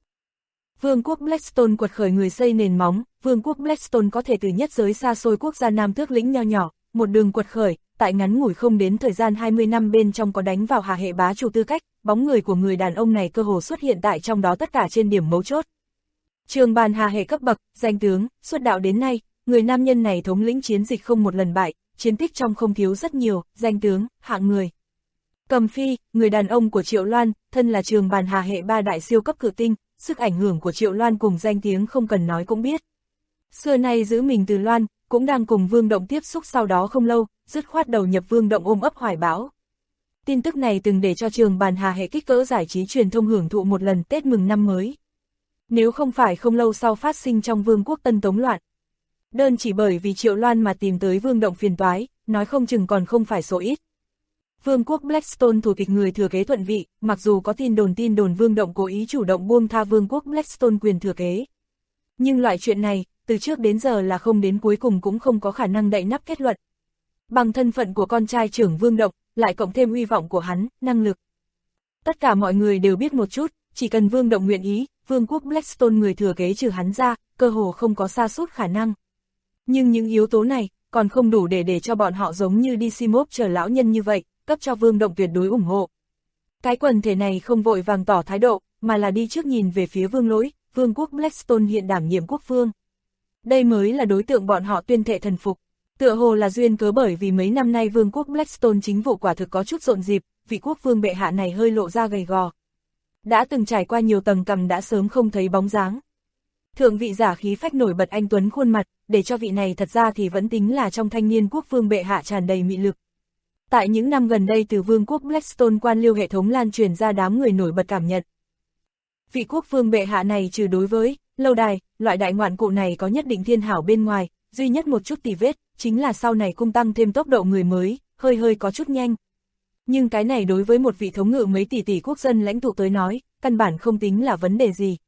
Vương quốc Blackstone quật khởi người xây nền móng, Vương quốc Blackstone có thể từ nhất giới xa xôi quốc gia Nam Tước lĩnh nho nhỏ, một đường quật khởi, tại ngắn ngủi không đến thời gian 20 năm bên trong có đánh vào hà hệ bá chủ tư cách, bóng người của người đàn ông này cơ hồ xuất hiện tại trong đó tất cả trên điểm mấu chốt. Trường bàn hà hệ cấp bậc, danh tướng, xuất đạo đến nay, người nam nhân này thống lĩnh chiến dịch không một lần bại, chiến tích trong không thiếu rất nhiều, danh tướng, hạng người. Cầm Phi, người đàn ông của Triệu Loan, thân là trường bàn hà hệ 3 đại siêu cấp cự tinh, sức ảnh hưởng của Triệu Loan cùng danh tiếng không cần nói cũng biết. Xưa nay giữ mình từ Loan, cũng đang cùng Vương Động tiếp xúc sau đó không lâu, dứt khoát đầu nhập Vương Động ôm ấp hoài bão. Tin tức này từng để cho trường bàn hà hệ kích cỡ giải trí truyền thông hưởng thụ một lần Tết mừng năm mới. Nếu không phải không lâu sau phát sinh trong Vương quốc Tân Tống loạn. Đơn chỉ bởi vì Triệu Loan mà tìm tới Vương Động phiền toái, nói không chừng còn không phải số ít. Vương quốc Blackstone thủ tịch người thừa kế thuận vị, mặc dù có tin đồn Vương Động cố ý chủ động buông tha Vương quốc Blackstone quyền thừa kế. Nhưng loại chuyện này, từ trước đến giờ là không đến cuối cùng cũng không có khả năng đậy nắp kết luận. Bằng thân phận của con trai trưởng Vương Động, lại cộng thêm uy vọng của hắn, năng lực. Tất cả mọi người đều biết một chút, chỉ cần Vương Động nguyện ý, Vương quốc Blackstone người thừa kế trừ hắn ra, cơ hồ không có sa sút khả năng. Nhưng những yếu tố này, còn không đủ để cho bọn họ giống như Decimop chờ lão nhân như vậy, cấp cho Vương Động tuyệt đối ủng hộ. Cái quần thể này không vội vàng tỏ thái độ, mà là đi trước nhìn về phía Vương Lỗi, Vương quốc Blackstone hiện đảm nhiệm quốc vương. Đây mới là đối tượng bọn họ tuyên thệ thần phục. Tựa hồ là duyên cớ bởi vì mấy năm nay Vương quốc Blackstone chính vụ quả thực có chút rộn rịp, vị quốc vương bệ hạ này hơi lộ ra gầy gò. Đã từng trải qua nhiều tầng cằm đã sớm không thấy bóng dáng. Thượng vị giả khí phách nổi bật anh tuấn khuôn mặt, để cho vị này thật ra thì vẫn tính là trong thanh niên quốc vương bệ hạ tràn đầy mị lực. Tại những năm gần đây từ Vương quốc Blackstone quan liêu hệ thống lan truyền ra đám người nổi bật cảm nhận. Vị quốc vương bệ hạ này trừ đối với lâu đài, loại đại ngoạn cụ này có nhất định thiên hảo bên ngoài, duy nhất một chút tì vết, chính là sau này cung tăng thêm tốc độ người mới, hơi có chút nhanh. Nhưng cái này đối với một vị thống ngự mấy tỷ quốc dân lãnh tụ tới nói, căn bản không tính là vấn đề gì.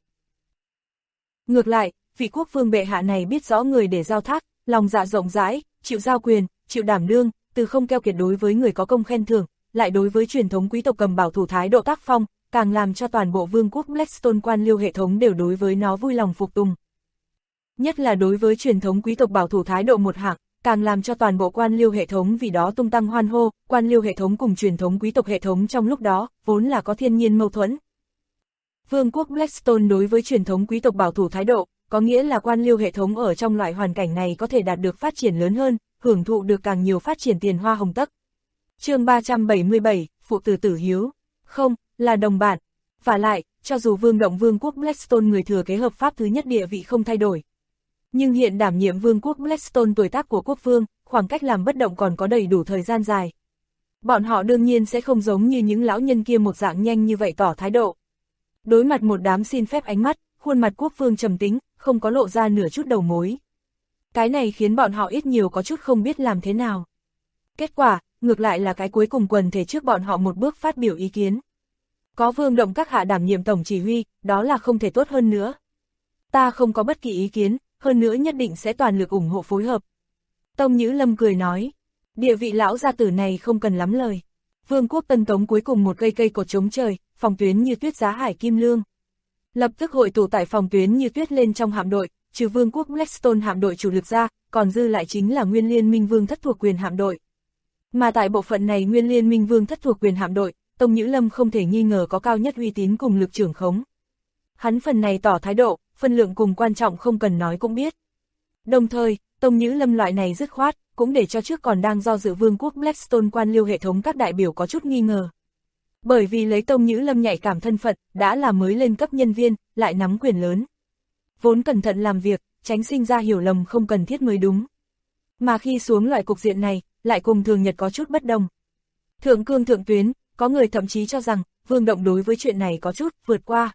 Ngược lại, vị quốc vương bệ hạ này biết rõ người để giao thác, lòng dạ rộng rãi, chịu giao quyền, chịu đảm đương, từ không keo kiệt đối với người có công khen thưởng, lại đối với truyền thống quý tộc cầm bảo thủ thái độ tác phong, càng làm cho toàn bộ Vương quốc Blackstone quan liêu hệ thống đều đối với nó vui lòng phục tùng. Nhất là đối với truyền thống quý tộc bảo thủ thái độ một hạng, càng làm cho toàn bộ quan liêu hệ thống vì đó tung tăng hoan hô, quan liêu hệ thống cùng truyền thống quý tộc hệ thống trong lúc đó, vốn là có thiên nhiên mâu thuẫn. Vương quốc Blackstone đối với truyền thống quý tộc bảo thủ thái độ, có nghĩa là quan liêu hệ thống ở trong loại hoàn cảnh này có thể đạt được phát triển lớn hơn, hưởng thụ được càng nhiều phát triển tiền hoa hồng tấc. Chương 377, phụ tử tử hiếu, không, là đồng bạn. Và lại, cho dù Vương Động Vương quốc Blackstone người thừa kế hợp pháp thứ nhất địa vị không thay đổi. Nhưng hiện đảm nhiệm Vương quốc Blackstone tuổi tác của quốc vương, khoảng cách làm bất động còn có đầy đủ thời gian dài. Bọn họ đương nhiên sẽ không giống như những lão nhân kia một dạng nhanh như vậy tỏ thái độ. Đối mặt một đám xin phép ánh mắt, khuôn mặt quốc vương trầm tính, không có lộ ra nửa chút đầu mối. Cái này khiến bọn họ ít nhiều có chút không biết làm thế nào. Kết quả, ngược lại là cái cuối cùng quần thể trước bọn họ một bước phát biểu ý kiến. Có Vương Động các hạ đảm nhiệm tổng chỉ huy, đó là không thể tốt hơn nữa. Ta không có bất kỳ ý kiến, hơn nữa nhất định sẽ toàn lực ủng hộ phối hợp. Tông Nhữ Lâm cười nói, địa vị lão gia tử này không cần lắm lời. Vương quốc Tân Tống cuối cùng một cây cột chống trời, phòng tuyến như tuyết giá hải kim lương. Lập tức hội tụ tại phòng tuyến như tuyết lên trong hạm đội, trừ Vương quốc Blackstone hạm đội chủ lực ra, còn dư lại chính là Nguyên Liên Minh Vương thất thuộc quyền hạm đội. Mà tại bộ phận này Nguyên Liên Minh Vương thất thuộc quyền hạm đội, Tông Nhữ Lâm không thể nghi ngờ có cao nhất uy tín cùng lực trưởng khống. Hắn phần này tỏ thái độ, phân lượng cùng quan trọng không cần nói cũng biết. Đồng thời, Tông Nhữ Lâm loại này dứt khoát, cũng để cho trước còn đang do dự Vương quốc Blackstone quan liêu hệ thống các đại biểu có chút nghi ngờ. Bởi vì lấy Tông Nhữ Lâm nhạy cảm thân phận, đã là mới lên cấp nhân viên, lại nắm quyền lớn. Vốn cẩn thận làm việc, tránh sinh ra hiểu lầm không cần thiết mới đúng. Mà khi xuống loại cục diện này, lại cùng thường nhật có chút bất đồng. Thượng cương thượng tuyến, có người thậm chí cho rằng, Vương Động đối với chuyện này có chút vượt qua.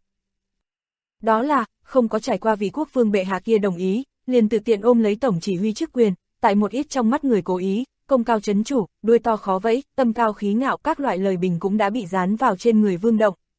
Đó là, không có trải qua vị quốc vương bệ hạ kia đồng ý, liền tự tiện ôm lấy tổng chỉ huy chức quyền, tại một ít trong mắt người cố ý, công cao chấn chủ, đuôi to khó vẫy, tâm cao khí ngạo các loại lời bình cũng đã bị dán vào trên người Vương Động.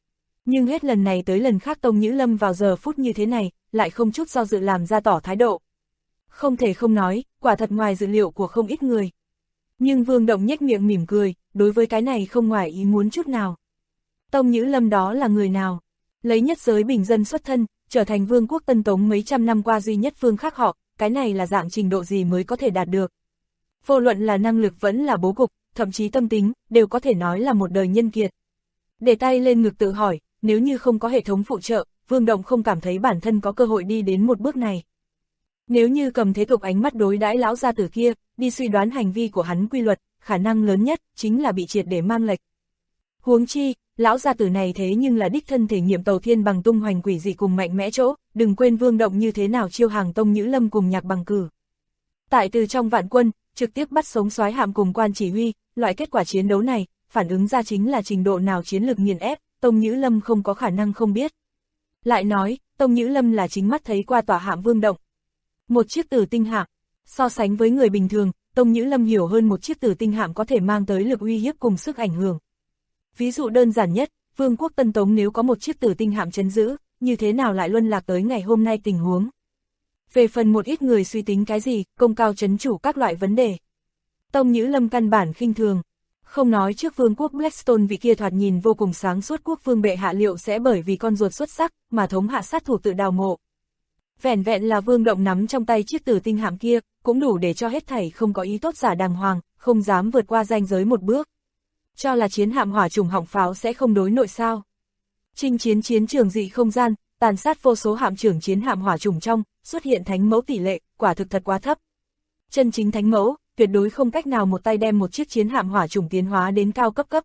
Nhưng hết lần này tới lần khác Tông Nhữ Lâm vào giờ phút như thế này, lại không chút do dự làm ra tỏ thái độ. Không thể không nói, quả thật ngoài dự liệu của không ít người. Nhưng Vương Động nhếch miệng mỉm cười, đối với cái này không ngoài ý muốn chút nào. Tông Nhữ Lâm đó là người nào? Lấy nhất giới bình dân xuất thân, trở thành vương quốc Tân Tống mấy trăm năm qua duy nhất vương khác họ, cái này là dạng trình độ gì mới có thể đạt được. Vô luận là năng lực vẫn là bố cục, thậm chí tâm tính, đều có thể nói là một đời nhân kiệt. Để tay lên ngực tự hỏi, nếu như không có hệ thống phụ trợ, Vương Động không cảm thấy bản thân có cơ hội đi đến một bước này. Nếu như cầm thế tục ánh mắt đối đãi lão gia tử kia, đi suy đoán hành vi của hắn quy luật, khả năng lớn nhất chính là bị triệt để mang lệch. Huống chi, lão gia tử này thế nhưng là đích thân thể nghiệm Tàu Thiên Bằng tung hoành quỷ dị cùng mạnh mẽ chỗ, đừng quên Vương Động như thế nào chiêu hàng Tông Nhữ Lâm cùng Nhạc Bằng Cử. Tại từ trong vạn quân, trực tiếp bắt sống soái hạm cùng quan chỉ huy, loại kết quả chiến đấu này, phản ứng ra chính là trình độ nào chiến lược nghiền ép, Tông Nhữ Lâm không có khả năng không biết. Lại nói, Tông Nhữ Lâm là chính mắt thấy qua tỏa hạm Vương Động. Một chiếc tử tinh hạm, so sánh với người bình thường, Tông Nhữ Lâm hiểu hơn một chiếc tử tinh hạm có thể mang tới lực uy hiếp cùng sức ảnh hưởng. Ví dụ đơn giản nhất, Vương quốc Tân Tống nếu có một chiếc tử tinh hạm trấn giữ, như thế nào lại luân lạc tới ngày hôm nay tình huống. Về phần một ít người suy tính cái gì, công cao trấn chủ các loại vấn đề. Tông Nhữ Lâm căn bản khinh thường. Không nói trước vương quốc Blackstone vị kia thoạt nhìn vô cùng sáng suốt quốc vương bệ hạ liệu sẽ bởi vì con ruột xuất sắc, mà thống hạ sát thủ tự đào mộ. Vẻn vẹn là Vương Động nắm trong tay chiếc tử tinh hạm kia, cũng đủ để cho hết thảy không có ý tốt giả đàng hoàng, không dám vượt qua ranh giới một bước. Cho là chiến hạm hỏa trùng hỏng pháo sẽ không đối nội sao. Chinh chiến chiến trường dị không gian, tàn sát vô số hạm trưởng chiến hạm hỏa trùng trong, xuất hiện thánh mẫu tỷ lệ, quả thực thật quá thấp. Chân chính thánh mẫu, tuyệt đối không cách nào một tay đem một chiếc chiến hạm hỏa trùng tiến hóa đến cao cấp.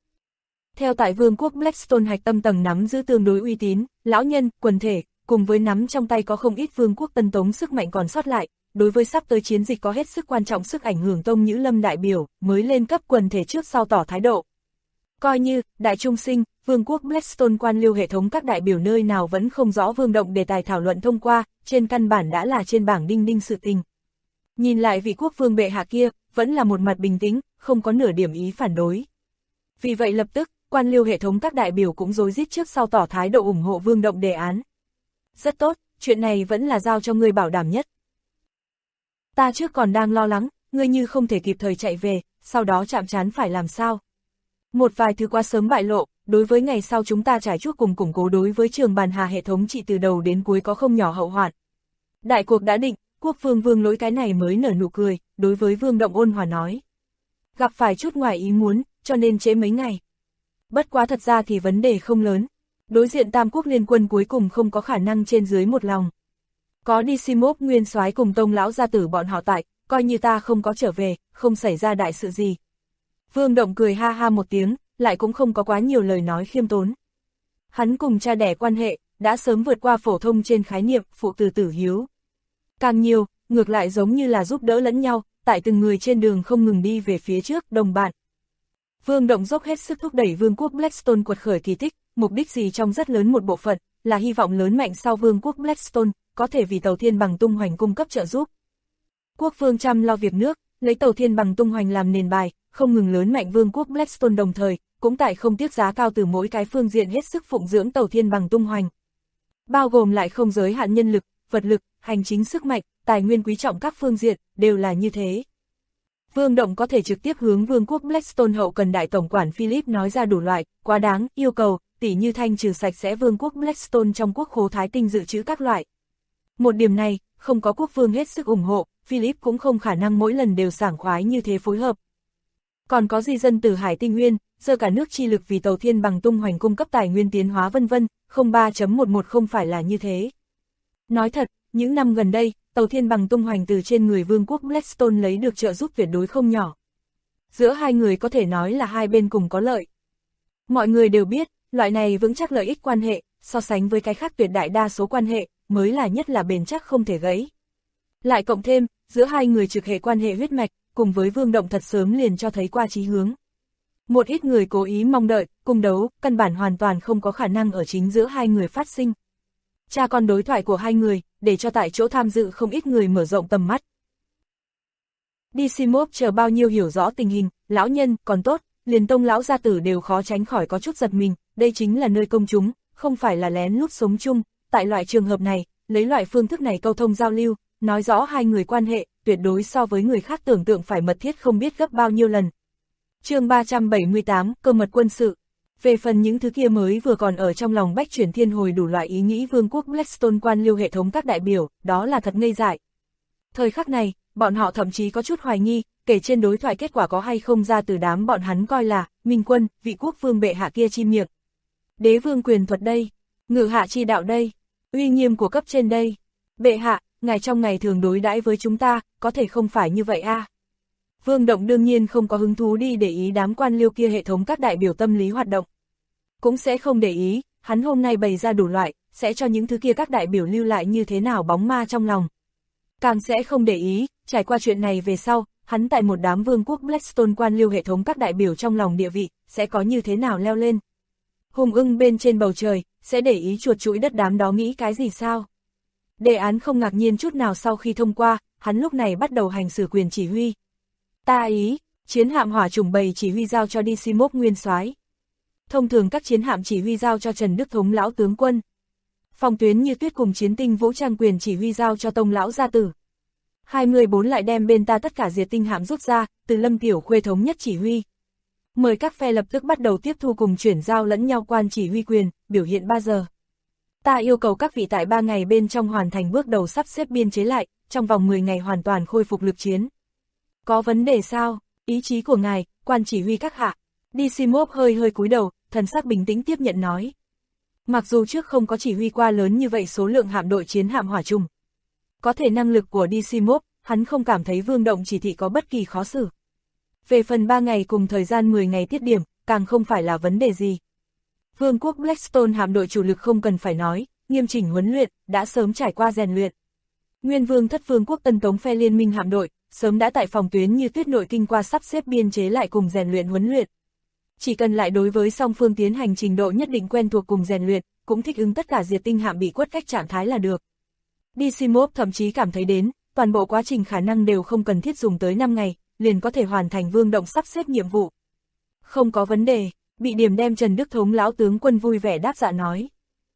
Theo tại vương quốc Blackstone hạch tâm tầng nắm giữ tương đối uy tín, lão nhân, quần thể, cùng với nắm trong tay có không ít vương quốc Tân Tống sức mạnh còn sót lại, đối với sắp tới chiến dịch có hết sức quan trọng sức ảnh hưởng Tông Nhữ Lâm đại biểu, mới lên cấp quần thể trước sau tỏ thái độ. Coi như, đại trung sinh, vương quốc Blackstone quan liêu hệ thống các đại biểu nơi nào vẫn không rõ Vương Động đề tài thảo luận thông qua, trên căn bản đã là trên bảng đinh đinh sự tình. Nhìn lại vị quốc vương bệ hạ kia, vẫn là một mặt bình tĩnh, không có nửa điểm ý phản đối. Vì vậy lập tức, quan liêu hệ thống các đại biểu cũng rối rít trước sau tỏ thái độ ủng hộ Vương Động đề án. Rất tốt, chuyện này vẫn là giao cho ngươi bảo đảm nhất. Ta trước còn đang lo lắng, ngươi như không thể kịp thời chạy về, sau đó chạm trán phải làm sao. Một vài thứ quá sớm bại lộ, đối với ngày sau chúng ta trải chuốt cùng củng cố đối với Trường Bàn Hà hệ thống trị từ đầu đến cuối có không nhỏ hậu hoạn. Đại cuộc đã định, quốc vương Vương Lỗi cái này mới nở nụ cười, đối với Vương Động ôn hòa nói. Gặp phải chút ngoài ý muốn, cho nên trễ mấy ngày. Bất quá thật ra thì vấn đề không lớn. Đối diện Tam Quốc liên quân cuối cùng không có khả năng trên dưới một lòng. Có Decimov nguyên soái cùng Tông lão gia tử bọn họ tại, coi như ta không có trở về, không xảy ra đại sự gì. Vương Động cười ha ha một tiếng, lại cũng không có quá nhiều lời nói khiêm tốn. Hắn cùng cha đẻ quan hệ, đã sớm vượt qua phổ thông trên khái niệm phụ tử tử hiếu. Càng nhiều, ngược lại giống như là giúp đỡ lẫn nhau, tại từng người trên đường không ngừng đi về phía trước, đồng bạn. Vương Động dốc hết sức thúc đẩy vương quốc Blackstone quật khởi kỳ tích, mục đích gì trong rất lớn một bộ phận, là hy vọng lớn mạnh sau vương quốc Blackstone, có thể vì Tàu Thiên Bằng tung hoành cung cấp trợ giúp. Quốc vương chăm lo việc nước, lấy Tàu Thiên Bằng tung hoành làm nền bài, không ngừng lớn mạnh vương quốc Blackstone đồng thời, cũng tại không tiếc giá cao từ mỗi cái phương diện hết sức phụng dưỡng Tàu Thiên Bằng tung hoành. Bao gồm lại không giới hạn nhân lực, vật lực, hành chính sức mạnh, tài nguyên quý trọng các phương diện, đều là như thế. Vương Động có thể trực tiếp hướng vương quốc Blackstone hậu cần đại tổng quản Philip nói ra đủ loại, quá đáng, yêu cầu, tỉ như thanh trừ sạch sẽ vương quốc Blackstone trong quốc khố Thái Tinh dự trữ các loại. Một điểm này, không có quốc vương hết sức ủng hộ, Philip cũng không khả năng mỗi lần đều sảng khoái như thế phối hợp. Còn có di dân từ Hải Tinh Nguyên, giơ cả nước chi lực vì Tàu Thiên Bằng tung hoành cung cấp tài nguyên tiến hóa vân vân, 03.11 không phải là như thế. Nói thật, những năm gần đây, Tàu Thiên Bằng tung hoành từ trên người vương quốc Blackstone lấy được trợ giúp tuyệt đối không nhỏ. Giữa hai người có thể nói là hai bên cùng có lợi. Mọi người đều biết, loại này vững chắc lợi ích quan hệ, so sánh với cái khác tuyệt đại đa số quan hệ, mới là nhất là bền chắc không thể gãy. Lại cộng thêm, giữa hai người trực hệ quan hệ huyết mạch, cùng với Vương Động thật sớm liền cho thấy qua chí hướng. Một ít người cố ý mong đợi, cung đấu, căn bản hoàn toàn không có khả năng ở chính giữa hai người phát sinh. Cha con đối thoại của hai người, để cho tại chỗ tham dự không ít người mở rộng tầm mắt. Decimov chờ bao nhiêu hiểu rõ tình hình, lão nhân, còn tốt, liền Tông lão gia tử đều khó tránh khỏi có chút giật mình, đây chính là nơi công chúng, không phải là lén lút sống chung, tại loại trường hợp này, lấy loại phương thức này câu thông giao lưu, nói rõ hai người quan hệ, tuyệt đối so với người khác tưởng tượng phải mật thiết không biết gấp bao nhiêu lần. Chương 378, cơ mật quân sự. Về phần những thứ kia mới vừa còn ở trong lòng Bách Chuyển Thiên hồi đủ loại ý nghĩ vương quốc Blackstone quan liêu hệ thống các đại biểu, đó là thật ngây dại. Thời khắc này, bọn họ thậm chí có chút hoài nghi, kể trên đối thoại kết quả có hay không ra từ đám bọn hắn coi là, Minh Quân, vị quốc vương bệ hạ kia chi miệng. Đế vương quyền thuật đây, ngự hạ chi đạo đây, uy nghiêm của cấp trên đây. Bệ hạ, ngài trong ngày thường đối đãi với chúng ta, có thể không phải như vậy a. Vương Động đương nhiên không có hứng thú đi để ý đám quan liêu kia hệ thống các đại biểu tâm lý hoạt động. Cũng sẽ không để ý, hắn hôm nay bày ra đủ loại, sẽ cho những thứ kia các đại biểu lưu lại như thế nào bóng ma trong lòng. Càng sẽ không để ý, trải qua chuyện này về sau, hắn tại một đám vương quốc Blackstone quan liêu hệ thống các đại biểu trong lòng địa vị, sẽ có như thế nào leo lên. Hùng ưng bên trên bầu trời, sẽ để ý chuột chuỗi đất đám đó nghĩ cái gì sao? Đề án không ngạc nhiên chút nào sau khi thông qua, hắn lúc này bắt đầu hành xử quyền chỉ huy. Ta ý, chiến hạm hỏa chủng bầy chỉ huy giao cho Decimov nguyên soái. Thông thường các chiến hạm chỉ huy giao cho Trần Đức Thống lão tướng quân. Phòng tuyến như tuyết cùng chiến tinh vũ trang quyền chỉ huy giao cho Tông lão gia tử. 24 lại đem bên ta tất cả diệt tinh hạm rút ra, từ Lâm Tiểu Khuê thống nhất chỉ huy. Mời các phe lập tức bắt đầu tiếp thu cùng chuyển giao lẫn nhau quan chỉ huy quyền, biểu hiện 3 giờ. Ta yêu cầu các vị tại 3 ngày bên trong hoàn thành bước đầu sắp xếp biên chế lại, trong vòng 10 ngày hoàn toàn khôi phục lực chiến. Có vấn đề sao? Ý chí của ngài, quan chỉ huy các hạ. Decimov hơi cúi đầu, thần sắc bình tĩnh tiếp nhận nói. Mặc dù trước không có chỉ huy qua lớn như vậy số lượng hạm đội chiến hạm hỏa trùng. Có thể năng lực của Decimov, hắn không cảm thấy Vương Động chỉ thị có bất kỳ khó xử. Về phần 3 ngày cùng thời gian 10 ngày tiết điểm, càng không phải là vấn đề gì. Vương quốc Blackstone hạm đội chủ lực không cần phải nói, nghiêm chỉnh huấn luyện, đã sớm trải qua rèn luyện. Nguyên vương thất vương quốc Tân Tống phe liên minh hạm đội, sớm đã tại phòng tuyến như tuyết nội kinh qua sắp xếp biên chế lại cùng rèn luyện huấn luyện. Chỉ cần lại đối với song phương tiến hành trình độ nhất định quen thuộc cùng rèn luyện, cũng thích ứng tất cả diệt tinh hạm bị quất cách trạng thái là được. Decimov thậm chí cảm thấy đến, toàn bộ quá trình khả năng đều không cần thiết dùng tới 5 ngày, liền có thể hoàn thành Vương Động sắp xếp nhiệm vụ. Không có vấn đề, bị điểm đem Trần Đức Thống lão tướng quân vui vẻ đáp dạ nói.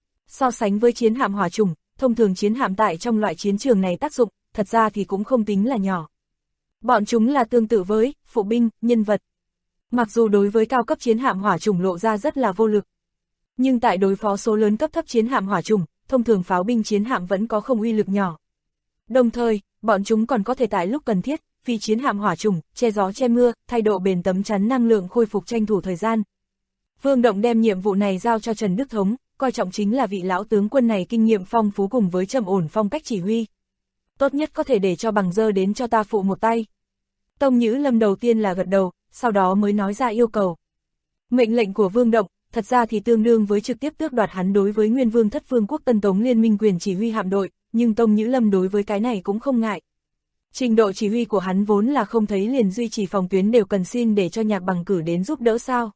So sánh với chiến hạm hỏa trùng, thông thường chiến hạm tại trong loại chiến trường này tác dụng, thật ra thì cũng không tính là nhỏ. Bọn chúng là tương tự với phụ binh, nhân vật. Mặc dù đối với cao cấp chiến hạm hỏa trùng lộ ra rất là vô lực, nhưng tại đối phó số lớn cấp thấp chiến hạm hỏa trùng, thông thường pháo binh chiến hạm vẫn có không uy lực nhỏ. Đồng thời, bọn chúng còn có thể tại lúc cần thiết, vì chiến hạm hỏa trùng, che gió che mưa, thay độ bền tấm chắn năng lượng khôi phục tranh thủ thời gian. Vương Động đem nhiệm vụ này giao cho Trần Đức Thống, coi trọng chính là vị lão tướng quân này kinh nghiệm phong phú cùng với trầm ổn phong cách chỉ huy. Tốt nhất có thể để cho bằng dơ đến cho ta phụ một tay. Tông Nhữ Lâm đầu tiên là gật đầu, sau đó mới nói ra yêu cầu. Mệnh lệnh của Vương Động, thật ra thì tương đương với trực tiếp tước đoạt hắn đối với Nguyên Vương thất vương quốc Tân Tống liên minh quyền chỉ huy hạm đội, nhưng Tông Nhữ Lâm đối với cái này cũng không ngại. Trình độ chỉ huy của hắn vốn là không thấy liền duy trì phòng tuyến đều cần xin để cho Nhạc Bằng cử đến giúp đỡ sao.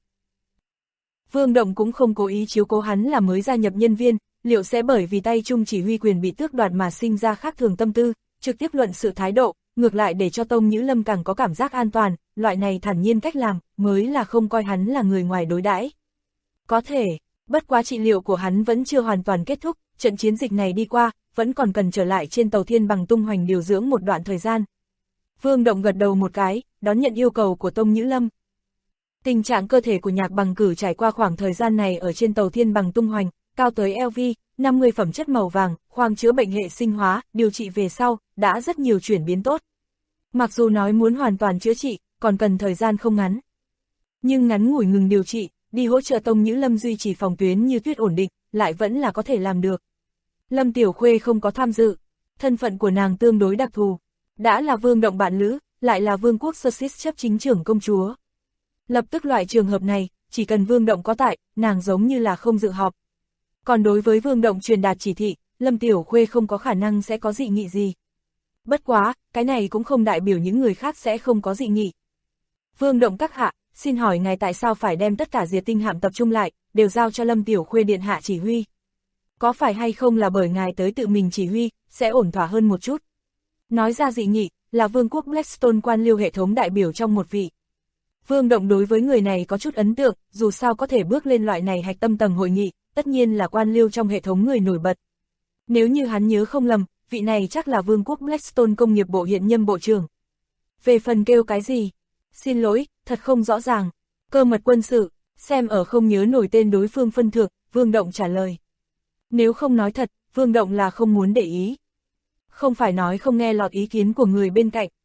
Vương Động cũng không cố ý chiếu cố hắn là mới gia nhập nhân viên, liệu sẽ bởi vì tay chung chỉ huy quyền bị tước đoạt mà sinh ra khác thường tâm tư, trực tiếp luận sự thái độ, ngược lại để cho Tông Nhữ Lâm càng có cảm giác an toàn, loại này thản nhiên cách làm, mới là không coi hắn là người ngoài đối đãi. Có thể, bất quá trị liệu của hắn vẫn chưa hoàn toàn kết thúc, trận chiến dịch này đi qua, vẫn còn cần trở lại trên tàu Thiên Bằng tung hoành điều dưỡng một đoạn thời gian. Vương Động gật đầu một cái, đón nhận yêu cầu của Tông Nhữ Lâm. Tình trạng cơ thể của Nhạc Bằng cử trải qua khoảng thời gian này ở trên tàu Thiên Bằng tung hoành, cao tới LV, 50 phẩm chất màu vàng, khoang chữa bệnh hệ sinh hóa, điều trị về sau, đã rất nhiều chuyển biến tốt. Mặc dù nói muốn hoàn toàn chữa trị, còn cần thời gian không ngắn. Nhưng ngắn ngủi ngừng điều trị, đi hỗ trợ Tông Nhữ Lâm duy trì phòng tuyến như tuyết ổn định, lại vẫn là có thể làm được. Lâm Tiểu Khuê không có tham dự, thân phận của nàng tương đối đặc thù. Đã là Vương Động bạn lữ, lại là Vương quốc Sussex chấp chính trưởng công chúa. Lập tức loại trường hợp này, chỉ cần Vương Động có tại, nàng giống như là không dự họp. Còn đối với Vương Động truyền đạt chỉ thị, Lâm Tiểu Khuê không có khả năng sẽ có dị nghị gì. Bất quá, cái này cũng không đại biểu những người khác sẽ không có dị nghị. Vương Động các hạ, xin hỏi ngài tại sao phải đem tất cả diệt tinh hạm tập trung lại, đều giao cho Lâm Tiểu Khuê điện hạ chỉ huy? Có phải hay không là bởi ngài tới tự mình chỉ huy, sẽ ổn thỏa hơn một chút? Nói ra dị nghị, là Vương quốc Blackstone quan liêu hệ thống đại biểu trong một vị. Vương Động đối với người này có chút ấn tượng, dù sao có thể bước lên loại này hạch tâm tầng hội nghị, tất nhiên là quan liêu trong hệ thống người nổi bật. Nếu như hắn nhớ không lầm, vị này chắc là Vương quốc Blackstone công nghiệp bộ hiện nhâm bộ trưởng. Về phần kêu cái gì? Xin lỗi, thật không rõ ràng. Cơ mật quân sự, xem ở không nhớ nổi tên đối phương phân thượng, Vương Động trả lời. Nếu không nói thật, Vương Động là không muốn để ý. Không phải nói không nghe lọt ý kiến của người bên cạnh,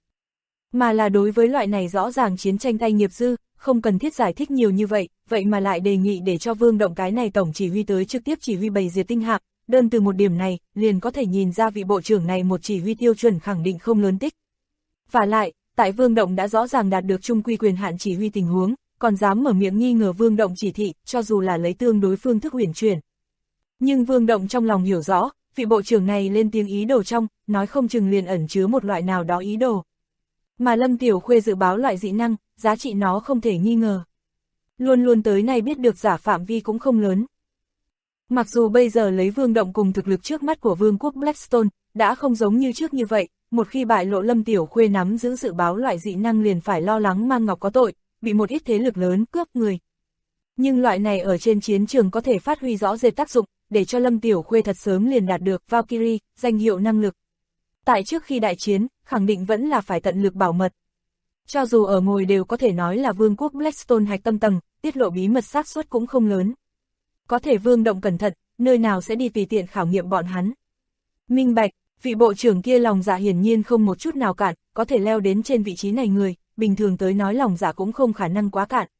mà là đối với loại này rõ ràng chiến tranh tay nghiệp dư, không cần thiết giải thích nhiều như vậy, vậy mà lại đề nghị để cho Vương Động cái này tổng chỉ huy tới trực tiếp chỉ huy bầy diệt tinh hạm. Đơn từ một điểm này, liền có thể nhìn ra vị bộ trưởng này một chỉ huy tiêu chuẩn khẳng định không lớn tích. Và lại, tại Vương Động đã rõ ràng đạt được trung quy quyền hạn chỉ huy tình huống, còn dám mở miệng nghi ngờ Vương Động chỉ thị, cho dù là lấy tương đối phương thức uyển chuyển. Nhưng Vương Động trong lòng hiểu rõ, vị bộ trưởng này lên tiếng ý đồ trong, nói không chừng liền ẩn chứa một loại nào đó ý đồ. Mà Lâm Tiểu Khuê dự báo loại dị năng, giá trị nó không thể nghi ngờ. Luôn luôn tới nay biết được giả phạm vi cũng không lớn. Mặc dù bây giờ lấy Vương Động cùng thực lực trước mắt của Vương quốc Blackstone, đã không giống như trước như vậy, một khi bại lộ Lâm Tiểu Khuê nắm giữ dự báo loại dị năng liền phải lo lắng mang ngọc có tội, bị một ít thế lực lớn cướp người. Nhưng loại này ở trên chiến trường có thể phát huy rõ rệt tác dụng, để cho Lâm Tiểu Khuê thật sớm liền đạt được Valkyrie, danh hiệu năng lực. Tại trước khi đại chiến, khẳng định vẫn là phải tận lực bảo mật. Cho dù ở ngồi đều có thể nói là Vương quốc Blackstone hạch tâm tầng, tiết lộ bí mật xác suất cũng không lớn. Có thể Vương Động cẩn thận, nơi nào sẽ đi tùy tiện khảo nghiệm bọn hắn. Minh bạch, vị bộ trưởng kia lòng dạ hiển nhiên không một chút nào cạn, có thể leo đến trên vị trí này người, bình thường tới nói lòng dạ cũng không khả năng quá cạn.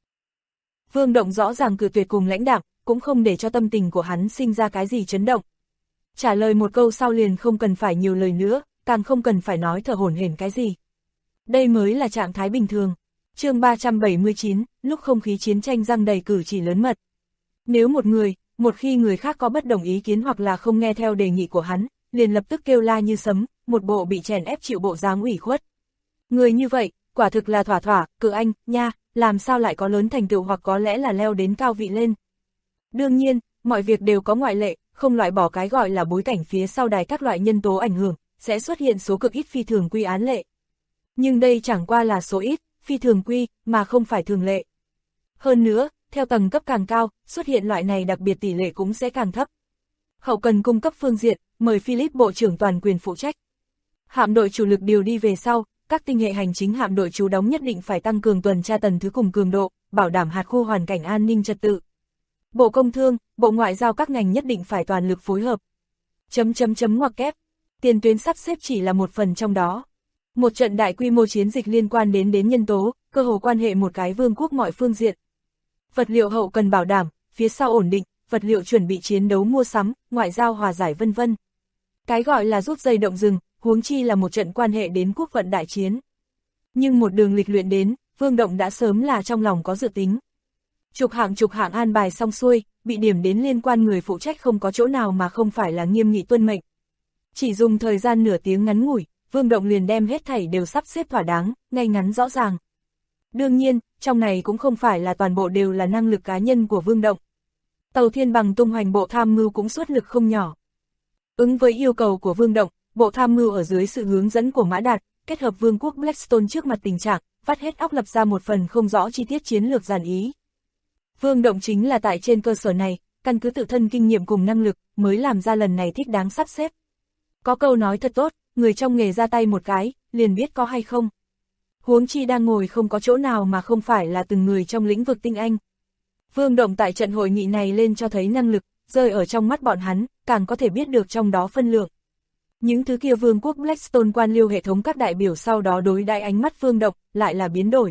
Vương Động rõ ràng cự tuyệt cùng lãnh đạm, cũng không để cho tâm tình của hắn sinh ra cái gì chấn động. Trả lời một câu sau liền không cần phải nhiều lời nữa, càng không cần phải nói thở hổn hển cái gì. Đây mới là trạng thái bình thường. Chương 379, lúc không khí chiến tranh răng đầy cử chỉ lớn mật. Nếu một khi người khác có bất đồng ý kiến hoặc là không nghe theo đề nghị của hắn, liền lập tức kêu la như sấm, một bộ bị chèn ép chịu bộ dáng ủy khuất. Người như vậy, quả thực là thỏa, cự anh, nha, làm sao lại có lớn thành tựu hoặc có lẽ là leo đến cao vị lên. Đương nhiên, mọi việc đều có ngoại lệ, không loại bỏ cái gọi là bối cảnh phía sau đài các loại nhân tố ảnh hưởng, sẽ xuất hiện số cực ít phi thường quy án lệ. Nhưng đây chẳng qua là số ít, phi thường quy, mà không phải thường lệ. Hơn nữa, theo tầng cấp càng cao, xuất hiện loại này đặc biệt tỷ lệ cũng sẽ càng thấp. Hậu cần cung cấp phương diện, mời Philip bộ trưởng toàn quyền phụ trách. Hạm đội chủ lực điều đi về sau, các tinh hệ hành chính hạm đội trú đóng nhất định phải tăng cường tuần tra tần thứ cùng cường độ, bảo đảm hạt khu hoàn cảnh an ninh trật tự. Bộ Công Thương, Bộ Ngoại giao các ngành nhất định phải toàn lực phối hợp. Ngoặc kép. Tiền tuyến sắp xếp chỉ là một phần trong đó. Một trận đại quy mô chiến dịch liên quan đến nhân tố, cơ hồ quan hệ một cái vương quốc mọi phương diện. Vật liệu hậu cần bảo đảm, phía sau ổn định, vật liệu chuẩn bị chiến đấu mua sắm, ngoại giao hòa giải vân vân. Cái gọi là rút dây động rừng, huống chi là một trận quan hệ đến quốc vận đại chiến. Nhưng một đường lịch luyện đến, Vương Động đã sớm là trong lòng có dự tính. Trục hạng an bài xong xuôi, bị điểm đến liên quan người phụ trách không có chỗ nào mà không phải là nghiêm nghị tuân mệnh. Chỉ dùng thời gian nửa tiếng ngắn ngủi, Vương Động liền đem hết thảy đều sắp xếp thỏa đáng, ngay ngắn rõ ràng. Đương nhiên, trong này cũng không phải là toàn bộ đều là năng lực cá nhân của Vương Động. Tàu Thiên Bằng tung hoành bộ tham mưu cũng xuất lực không nhỏ. Ứng với yêu cầu của Vương Động, bộ tham mưu ở dưới sự hướng dẫn của Mã Đạt, kết hợp Vương quốc Blackstone trước mặt tình trạng, vắt hết óc lập ra một phần không rõ chi tiết chiến lược giản ý. Vương Động chính là tại trên cơ sở này, căn cứ tự thân kinh nghiệm cùng năng lực, mới làm ra lần này thích đáng sắp xếp. Có câu nói thật tốt, người trong nghề ra tay một cái, liền biết có hay không. Huống chi đang ngồi không có chỗ nào mà không phải là từng người trong lĩnh vực tinh anh. Vương Động tại trận hội nghị này lên cho thấy năng lực, rơi ở trong mắt bọn hắn, càng có thể biết được trong đó phân lượng. Những thứ kia Vương quốc Blackstone quan liêu hệ thống các đại biểu sau đó đối đãi ánh mắt Vương Động, lại là biến đổi.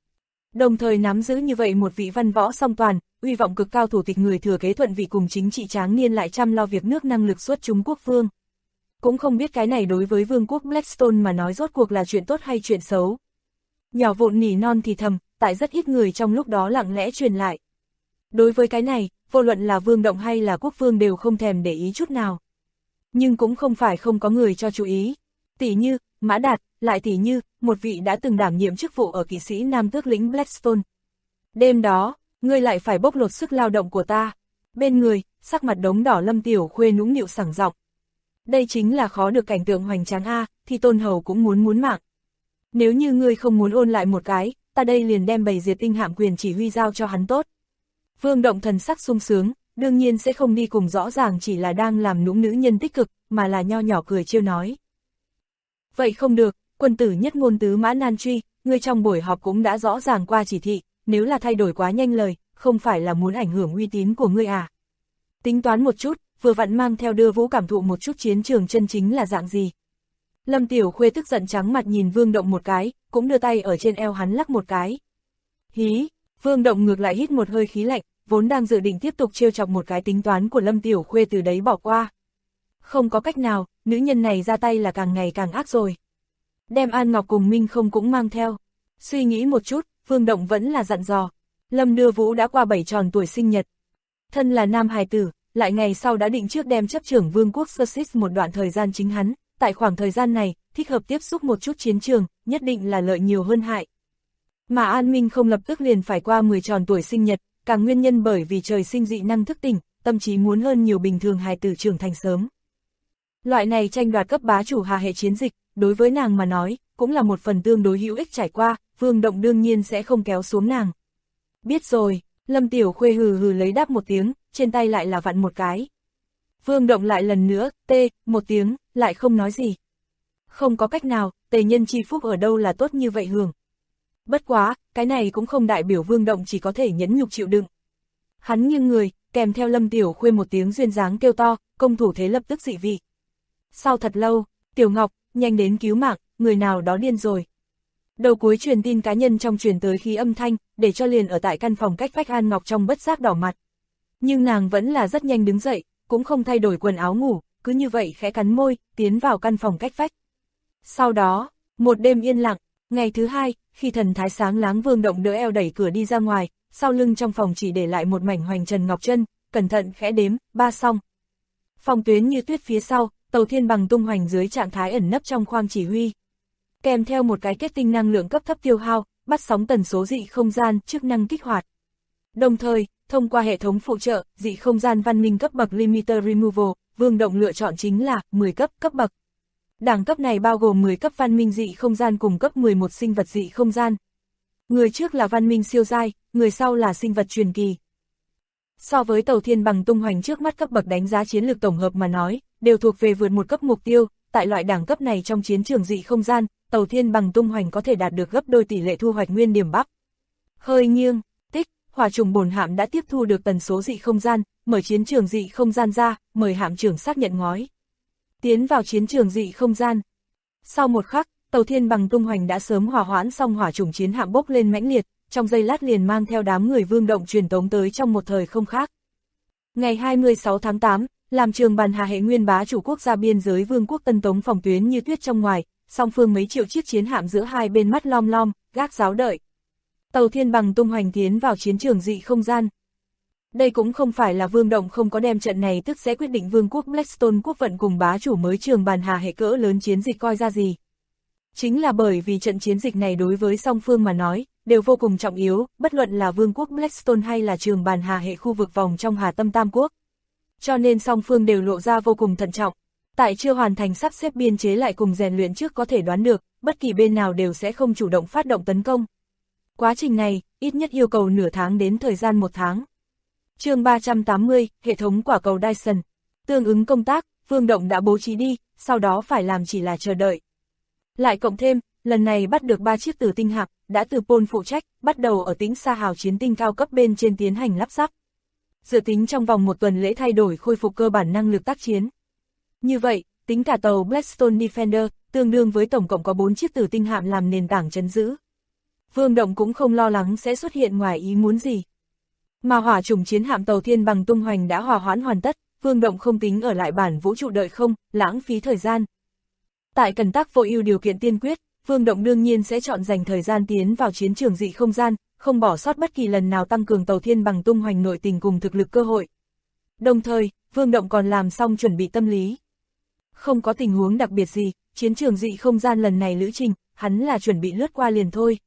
Đồng thời nắm giữ như vậy một vị văn võ song toàn, uy vọng cực cao thủ tịch người thừa kế thuận vị cùng chính trị tráng niên lại chăm lo việc nước năng lực xuất chúng quốc vương. Cũng không biết cái này đối với Vương quốc Blackstone mà nói rốt cuộc là chuyện tốt hay chuyện xấu. Nhỏ vụn nỉ non thì thầm, tại rất ít người trong lúc đó lặng lẽ truyền lại. Đối với cái này, vô luận là Vương Động hay là quốc vương đều không thèm để ý chút nào. Nhưng cũng không phải không có người cho chú ý. Tỷ như, Mã Đạt, lại tỷ như, một vị đã từng đảm nhiệm chức vụ ở kỵ sĩ Nam Tước lĩnh Blackstone. Đêm đó, ngươi lại phải bóc lột sức lao động của ta. Bên người, sắc mặt đống đỏ Lâm Tiểu Khuê nũng nịu sảng giọng. Đây chính là khó được cảnh tượng hoành tráng a, thì Tôn Hầu cũng muốn mạng. Nếu như ngươi không muốn ôn lại một cái, ta đây liền đem bầy diệt tinh hạm quyền chỉ huy giao cho hắn tốt. Vương Động thần sắc sung sướng, đương nhiên sẽ không đi cùng rõ ràng chỉ là đang làm nũng nữ nhân tích cực, mà là nho nhỏ cười trêu nói. Vậy không được, quân tử nhất ngôn tứ mã nan truy, ngươi trong buổi họp cũng đã rõ ràng qua chỉ thị, nếu là thay đổi quá nhanh lời, không phải là muốn ảnh hưởng uy tín của ngươi à. Tính toán một chút, vừa vặn mang theo đưa Vũ cảm thụ một chút chiến trường chân chính là dạng gì. Lâm Tiểu Khuê tức giận trắng mặt nhìn Vương Động một cái, cũng đưa tay ở trên eo hắn lắc một cái. Hí, Vương Động ngược lại hít một hơi khí lạnh, vốn đang dự định tiếp tục trêu chọc một cái tính toán của Lâm Tiểu Khuê từ đấy bỏ qua. Không có cách nào, nữ nhân này ra tay là càng ngày càng ác rồi. Đem An Ngọc cùng Minh Không cũng mang theo. Suy nghĩ một chút, Vương Động vẫn là dặn dò. Lâm Đưa Vũ đã qua 7 tròn tuổi sinh nhật. Thân là nam hài tử, lại ngày sau đã định trước đem chấp trưởng vương quốc Sussex một đoạn thời gian chính hắn. Tại khoảng thời gian này, thích hợp tiếp xúc một chút chiến trường, nhất định là lợi nhiều hơn hại. Mà An Minh Không lập tức liền phải qua 10 tròn tuổi sinh nhật, càng nguyên nhân bởi vì trời sinh dị năng thức tỉnh, tâm trí muốn hơn nhiều bình thường hài tử trưởng thành sớm. Loại này tranh đoạt cấp bá chủ hà hệ chiến dịch, đối với nàng mà nói, cũng là một phần tương đối hữu ích trải qua, Vương Động đương nhiên sẽ không kéo xuống nàng. Biết rồi, Lâm Tiểu Khuê hừ hừ lấy đáp một tiếng, trên tay lại là vặn một cái. Vương Động lại lần nữa, một tiếng, lại không nói gì. Không có cách nào, tề nhân chi phúc ở đâu là tốt như vậy hưởng. Bất quá, cái này cũng không đại biểu Vương Động chỉ có thể nhẫn nhục chịu đựng. Hắn nghiêng người, kèm theo Lâm Tiểu Khuê một tiếng duyên dáng kêu to, công thủ thế lập tức dị vị. Sau thật lâu, Tiểu Ngọc, nhanh đến cứu mạng, người nào đó điên rồi. Đầu cuối truyền tin cá nhân trong truyền tới khí âm thanh, để cho liền ở tại căn phòng cách vách An Ngọc trong bất giác đỏ mặt. Nhưng nàng vẫn là rất nhanh đứng dậy, cũng không thay đổi quần áo ngủ, cứ như vậy khẽ cắn môi, tiến vào căn phòng cách vách. Sau đó, một đêm yên lặng, ngày thứ hai, khi thần thái sáng láng Vương Động đỡ eo đẩy cửa đi ra ngoài, sau lưng trong phòng chỉ để lại một mảnh hoành trần ngọc chân, cẩn thận khẽ đếm, 3 xong. Phòng Tuyến Như Tuyết phía sau, Tàu Thiên Bằng tung hoành dưới trạng thái ẩn nấp trong khoang chỉ huy. Kèm theo một cái kết tinh năng lượng cấp thấp tiêu hao, bắt sóng tần số dị không gian, chức năng kích hoạt. Đồng thời, thông qua hệ thống phụ trợ, dị không gian văn minh cấp bậc Limiter Removal, Vương Động lựa chọn chính là 10 cấp bậc. Đẳng cấp này bao gồm 10 cấp văn minh dị không gian cùng cấp 11 sinh vật dị không gian. Người trước là văn minh siêu giai, người sau là sinh vật truyền kỳ. So với Tàu Thiên Bằng tung hoành trước mắt cấp bậc đánh giá chiến lược tổng hợp mà nói, đều thuộc về vượt một cấp mục tiêu, tại loại đẳng cấp này trong chiến trường dị không gian, Tàu Thiên Bằng tung hoành có thể đạt được gấp đôi tỷ lệ thu hoạch nguyên điểm bắp. Hơi nghiêng, tích, hỏa trùng bổn hạm đã tiếp thu được tần số dị không gian, mở chiến trường dị không gian ra, mời hạm trưởng xác nhận ngói. Tiến vào chiến trường dị không gian. Sau một khắc, Tàu Thiên Bằng tung hoành đã sớm hòa hoãn xong hỏa trùng chiến hạm bốc lên mãnh liệt, trong giây lát liền mang theo đám người Vương Động truyền tống tới trong một thời không khác. Ngày 26 tháng 8, làm trường bàn hà hệ nguyên bá chủ quốc gia biên giới Vương quốc Tân Tống Phòng Tuyến Như Tuyết trong ngoài, song phương mấy triệu chiếc chiến hạm giữa hai bên mắt lom lom, gác giáo đợi. Tàu Thiên Bằng tung hoành tiến vào chiến trường dị không gian. Đây cũng không phải là Vương Động không có đem trận này tức sẽ quyết định Vương quốc Blackstone quốc vận cùng bá chủ mới trường bàn hà hệ cỡ lớn chiến dịch coi ra gì. Chính là bởi vì trận chiến dịch này đối với song phương mà nói, đều vô cùng trọng yếu, bất luận là Vương quốc Blackstone hay là trường bàn hà hệ khu vực vòng trong Hà Tâm Tam Quốc. Cho nên song phương đều lộ ra vô cùng thận trọng. Tại chưa hoàn thành sắp xếp biên chế lại cùng rèn luyện trước có thể đoán được, bất kỳ bên nào đều sẽ không chủ động phát động tấn công. Quá trình này, ít nhất yêu cầu nửa tháng đến thời gian 1 tháng. Chương 380, hệ thống quả cầu Dyson. Tương ứng công tác, Vương Động đã bố trí đi, sau đó phải làm chỉ là chờ đợi. Lại cộng thêm, lần này bắt được 3 chiếc tử tinh hạm, đã từ Pôn phụ trách, bắt đầu ở Tĩnh Sa Hào chiến tinh cao cấp bên trên tiến hành lắp ráp. Dự tính trong vòng 1 tuần lễ thay đổi khôi phục cơ bản năng lực tác chiến. Như vậy, tính cả tàu Blackstone Defender, tương đương với tổng cộng có 4 chiếc tử tinh hạm làm nền tảng trấn giữ. Vương Động cũng không lo lắng sẽ xuất hiện ngoài ý muốn gì. Mà hỏa chủng chiến hạm Tàu Thiên Bằng tung hoành đã hòa hoãn hoàn tất, Vương Động không tính ở lại bản vũ trụ đợi không, lãng phí thời gian. Tại cần tác vô ưu điều kiện tiên quyết, Vương Động đương nhiên sẽ chọn dành thời gian tiến vào chiến trường dị không gian, không bỏ sót bất kỳ lần nào tăng cường Tàu Thiên Bằng tung hoành nội tình cùng thực lực cơ hội. Đồng thời, Vương Động còn làm xong chuẩn bị tâm lý. Không có tình huống đặc biệt gì, chiến trường dị không gian lần này lữ trình, hắn là chuẩn bị lướt qua liền thôi.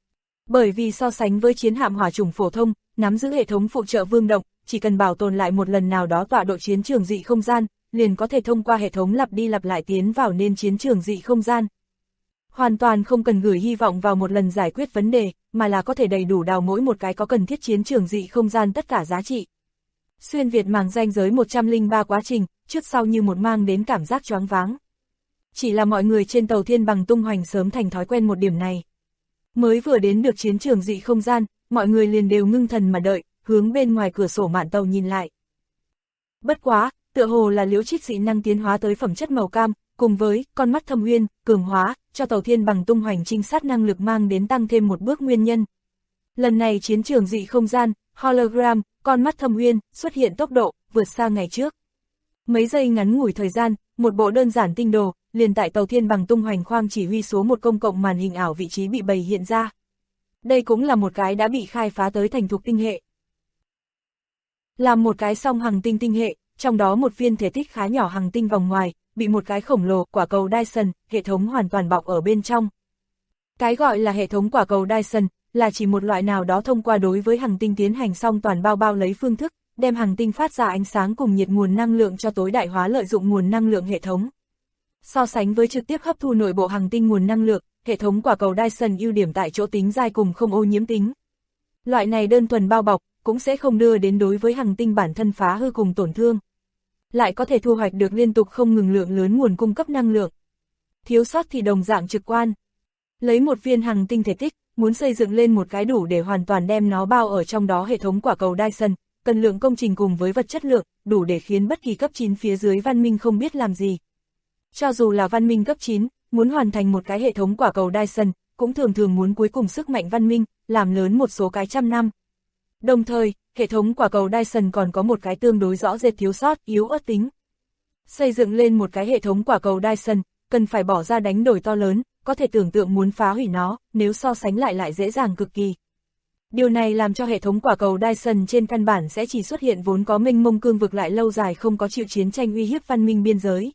Bởi vì so sánh với chiến hạm hỏa chủng phổ thông, nắm giữ hệ thống phụ trợ Vương Động, chỉ cần bảo tồn lại một lần nào đó tọa độ chiến trường dị không gian, liền có thể thông qua hệ thống lặp đi lặp lại tiến vào nên chiến trường dị không gian. hoàn toàn không cần gửi hy vọng vào một lần giải quyết vấn đề, mà là có thể đầy đủ đào mỗi một cái có cần thiết chiến trường dị không gian tất cả giá trị. Xuyên Việt màng ranh giới 103 quá trình, trước sau như một mang đến cảm giác choáng váng. Chỉ là mọi người trên tàu Thiên Bằng tung hoành sớm thành thói quen một điểm này. Mới vừa đến được chiến trường dị không gian, mọi người liền đều ngưng thần mà đợi, hướng bên ngoài cửa sổ mạn tàu nhìn lại. Bất quá, tựa hồ là Liễu Trích dị năng tiến hóa tới phẩm chất màu cam, cùng với con mắt thâm uyên, cường hóa, cho tàu Thiên Bằng tung hoành trinh sát năng lực mang đến tăng thêm một bước nguyên nhân. Lần này chiến trường dị không gian, hologram, con mắt thâm uyên, xuất hiện tốc độ, vượt xa ngày trước. Mấy giây ngắn ngủi thời gian, một bộ đơn giản tinh đồ, liền tại tàu Thiên Bằng tung hoành khoang chỉ huy số một công cộng màn hình ảo vị trí bị bày hiện ra. Đây cũng là một cái đã bị khai phá tới thành thục tinh hệ. Làm một cái song hành tinh tinh hệ, trong đó một viên thể tích khá nhỏ hành tinh vòng ngoài, bị một cái khổng lồ quả cầu Dyson, hệ thống hoàn toàn bọc ở bên trong. Cái gọi là hệ thống quả cầu Dyson, là chỉ một loại nào đó thông qua đối với hành tinh tiến hành song toàn bao lấy phương thức, đem hành tinh phát ra ánh sáng cùng nhiệt nguồn năng lượng cho tối đại hóa lợi dụng nguồn năng lượng hệ thống. So sánh với trực tiếp hấp thu nội bộ hành tinh nguồn năng lượng, hệ thống quả cầu Dyson ưu điểm tại chỗ tính dai cùng không ô nhiễm tính. Loại này đơn thuần bao bọc, cũng sẽ không đưa đến đối với hành tinh bản thân phá hư cùng tổn thương. Lại có thể thu hoạch được liên tục không ngừng lượng lớn nguồn cung cấp năng lượng. Thiếu sót thì đồng dạng trực quan. Lấy một viên hành tinh thể tích, muốn xây dựng lên một cái đủ để hoàn toàn đem nó bao ở trong đó hệ thống quả cầu Dyson, cần lượng công trình cùng với vật chất lượng, đủ để khiến bất kỳ cấp 9 phía dưới văn minh không biết làm gì. Cho dù là văn minh cấp 9, muốn hoàn thành một cái hệ thống quả cầu Dyson, cũng thường thường muốn cuối cùng sức mạnh văn minh, làm lớn một số cái trăm năm. Đồng thời, hệ thống quả cầu Dyson còn có một cái tương đối rõ rệt thiếu sót, yếu ớt tính. Xây dựng lên một cái hệ thống quả cầu Dyson, cần phải bỏ ra đánh đổi to lớn, có thể tưởng tượng muốn phá hủy nó, nếu so sánh lại dễ dàng cực kỳ. Điều này làm cho hệ thống quả cầu Dyson trên căn bản sẽ chỉ xuất hiện vốn có mênh mông cương vực lại lâu dài không có chịu chiến tranh uy hiếp văn minh biên giới.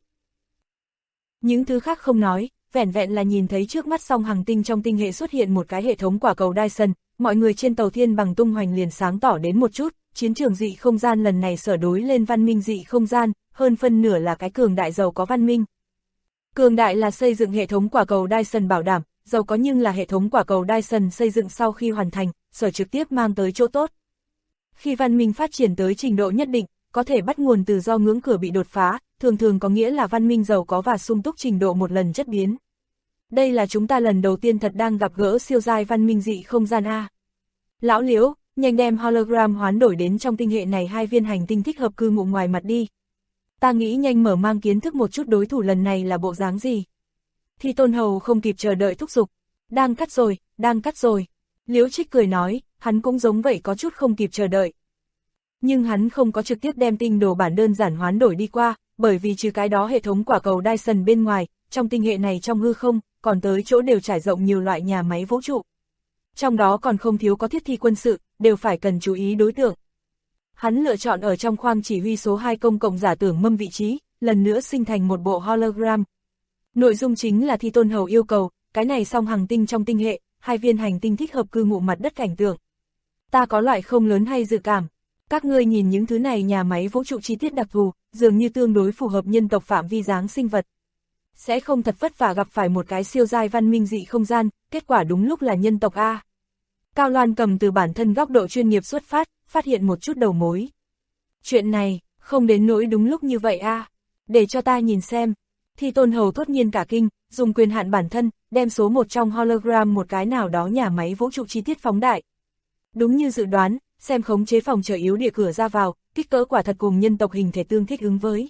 Những thứ khác không nói, vẻn vẹn là nhìn thấy trước mắt song hành tinh trong tinh hệ xuất hiện một cái hệ thống quả cầu Dyson, mọi người trên tàu Thiên Bằng tung hoành liền sáng tỏ đến một chút, chiến trường dị không gian lần này sở đối lên văn minh dị không gian, hơn phân nửa là cái cường đại giàu có văn minh. Cường đại là xây dựng hệ thống quả cầu Dyson bảo đảm, giàu có nhưng là hệ thống quả cầu Dyson xây dựng sau khi hoàn thành, sở trực tiếp mang tới chỗ tốt. Khi văn minh phát triển tới trình độ nhất định, có thể bắt nguồn từ do ngưỡng cửa bị đột phá, thường thường có nghĩa là văn minh giàu có và sung túc trình độ một lần chất biến. Đây là chúng ta lần đầu tiên thật đang gặp gỡ siêu giai văn minh dị không gian A. Lão Liễu, nhanh đem hologram hoán đổi đến trong tinh hệ này 2 viên hành tinh thích hợp cư ngụ ngoài mặt đi. Ta nghĩ nhanh mở mang kiến thức một chút đối thủ lần này là bộ dáng gì. Thi Tôn Hầu không kịp chờ đợi thúc giục. Đang cắt rồi, đang cắt rồi. Liễu Trích cười nói, hắn cũng giống vậy có chút không kịp chờ đợi. Nhưng hắn không có trực tiếp đem tinh đồ bản đơn giản hoán đổi đi qua, bởi vì trừ cái đó hệ thống quả cầu Dyson bên ngoài, trong tinh hệ này trong hư không, còn tới chỗ đều trải rộng nhiều loại nhà máy vũ trụ. Trong đó còn không thiếu có thiết thi quân sự, đều phải cần chú ý đối tượng. Hắn lựa chọn ở trong khoang chỉ huy số 2 công cộng giả tưởng mâm vị trí, lần nữa sinh thành một bộ hologram. Nội dung chính là Thi Tôn Hầu yêu cầu, cái này song hành tinh trong tinh hệ, 2 viên hành tinh thích hợp cư ngụ mặt đất cảnh tượng. Ta có loại không lớn hay dự cảm. Các ngươi nhìn những thứ này nhà máy vũ trụ chi tiết đặc thù, dường như tương đối phù hợp nhân tộc phạm vi dáng sinh vật. Sẽ không thật vất vả gặp phải một cái siêu giai văn minh dị không gian, kết quả đúng lúc là nhân tộc A. Cao Loan cầm từ bản thân góc độ chuyên nghiệp xuất phát, phát hiện một chút đầu mối. Chuyện này, không đến nỗi đúng lúc như vậy A. Để cho ta nhìn xem. Thi Tôn Hầu thốt nhiên cả kinh, dùng quyền hạn bản thân, đem số 1 trong hologram một cái nào đó nhà máy vũ trụ chi tiết phóng đại. Đúng như dự đoán, xem khống chế phòng trở yếu địa cửa ra vào, kích cỡ quả thật cùng nhân tộc hình thể tương thích ứng với.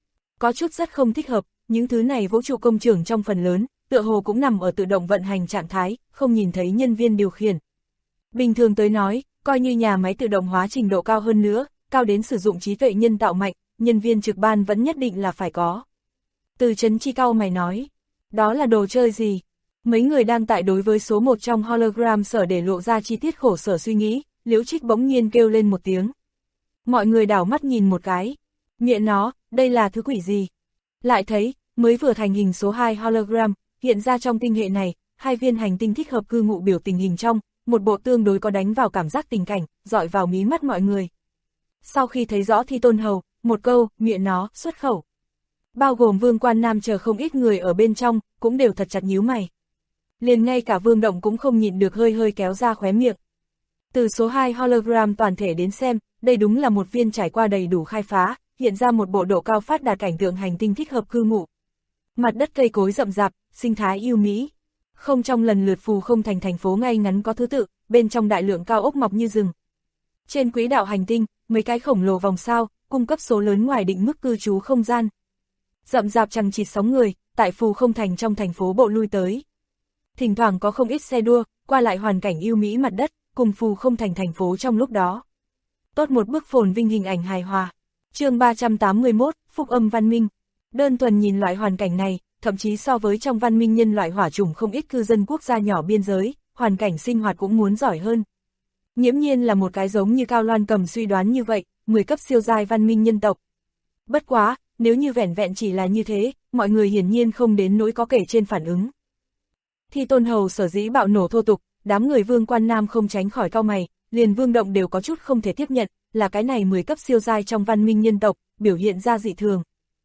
Có chút rất không thích hợp, những thứ này vũ trụ công trường trong phần lớn, tựa hồ cũng nằm ở tự động vận hành trạng thái, không nhìn thấy nhân viên điều khiển. Bình thường tới nói, coi như nhà máy tự động hóa trình độ cao hơn nữa, cao đến sử dụng trí tuệ nhân tạo mạnh, nhân viên trực ban vẫn nhất định là phải có. Từ Trấn Chi cau mày nói, đó là đồ chơi gì? Mấy người đang tại đối với số 1 trong hologram sở để lộ ra chi tiết khổ sở suy nghĩ, Liễu Trích bỗng nhiên kêu lên một tiếng. Mọi người đảo mắt nhìn một cái. Miệng nó, đây là thứ quỷ gì? Lại thấy, mới vừa thành hình số 2 hologram, hiện ra trong tinh hệ này, 2 viên hành tinh thích hợp cư ngụ biểu tình hình trong, một bộ tương đối có đánh vào cảm giác tình cảnh, dọi vào mí mắt mọi người. Sau khi thấy rõ Thi Tôn Hầu, một câu, miệng nó, xuất khẩu. Bao gồm Vương Quan Nam chờ không ít người ở bên trong, cũng đều thật chặt nhíu mày. Liền ngay cả Vương Động cũng không nhịn được hơi hơi kéo ra khóe miệng. Từ số 2 hologram toàn thể đến xem, đây đúng là một viên trải qua đầy đủ khai phá, hiện ra một bộ độ cao phát đạt cảnh tượng hành tinh thích hợp cư ngụ. Mặt đất cây cối rậm rạp, sinh thái yêu mỹ. Không trong lần lượt phù không thành phố ngay ngắn có thứ tự, bên trong đại lượng cao ốc mọc như rừng. Trên quỹ đạo hành tinh, mấy cái khổng lồ vòng sao, cung cấp số lớn ngoài định mức cư trú không gian. Rậm rạp chằng chịt sóng người, tại phù không thành trong thành phố bộ lui tới. Thỉnh thoảng có không ít xe đua, qua lại hoàn cảnh yêu mỹ mặt đất, cùng phù không thành phố trong lúc đó. Tốt một bức phồn vinh hình ảnh hài hòa. Chương 381, Phúc âm văn minh. Đơn thuần nhìn loại hoàn cảnh này, thậm chí so với trong văn minh nhân loại hỏa chủng không ít cư dân quốc gia nhỏ biên giới, hoàn cảnh sinh hoạt cũng muốn giỏi hơn. Nghiễm nhiên là một cái giống như Cao Loan Cầm suy đoán như vậy, 10 cấp siêu giai văn minh nhân tộc. Bất quá, nếu như vẻn vẹn chỉ là như thế, mọi người hiển nhiên không đến nỗi có kể trên phản ứng. Thi Tôn Hầu sở dĩ bạo nổ thô tục, đám người Vương Quan Nam không tránh khỏi cau mày, liền Vương Động đều có chút không thể tiếp nhận, là cái này 10 cấp siêu giai trong văn minh nhân tộc, biểu hiện ra dị thường.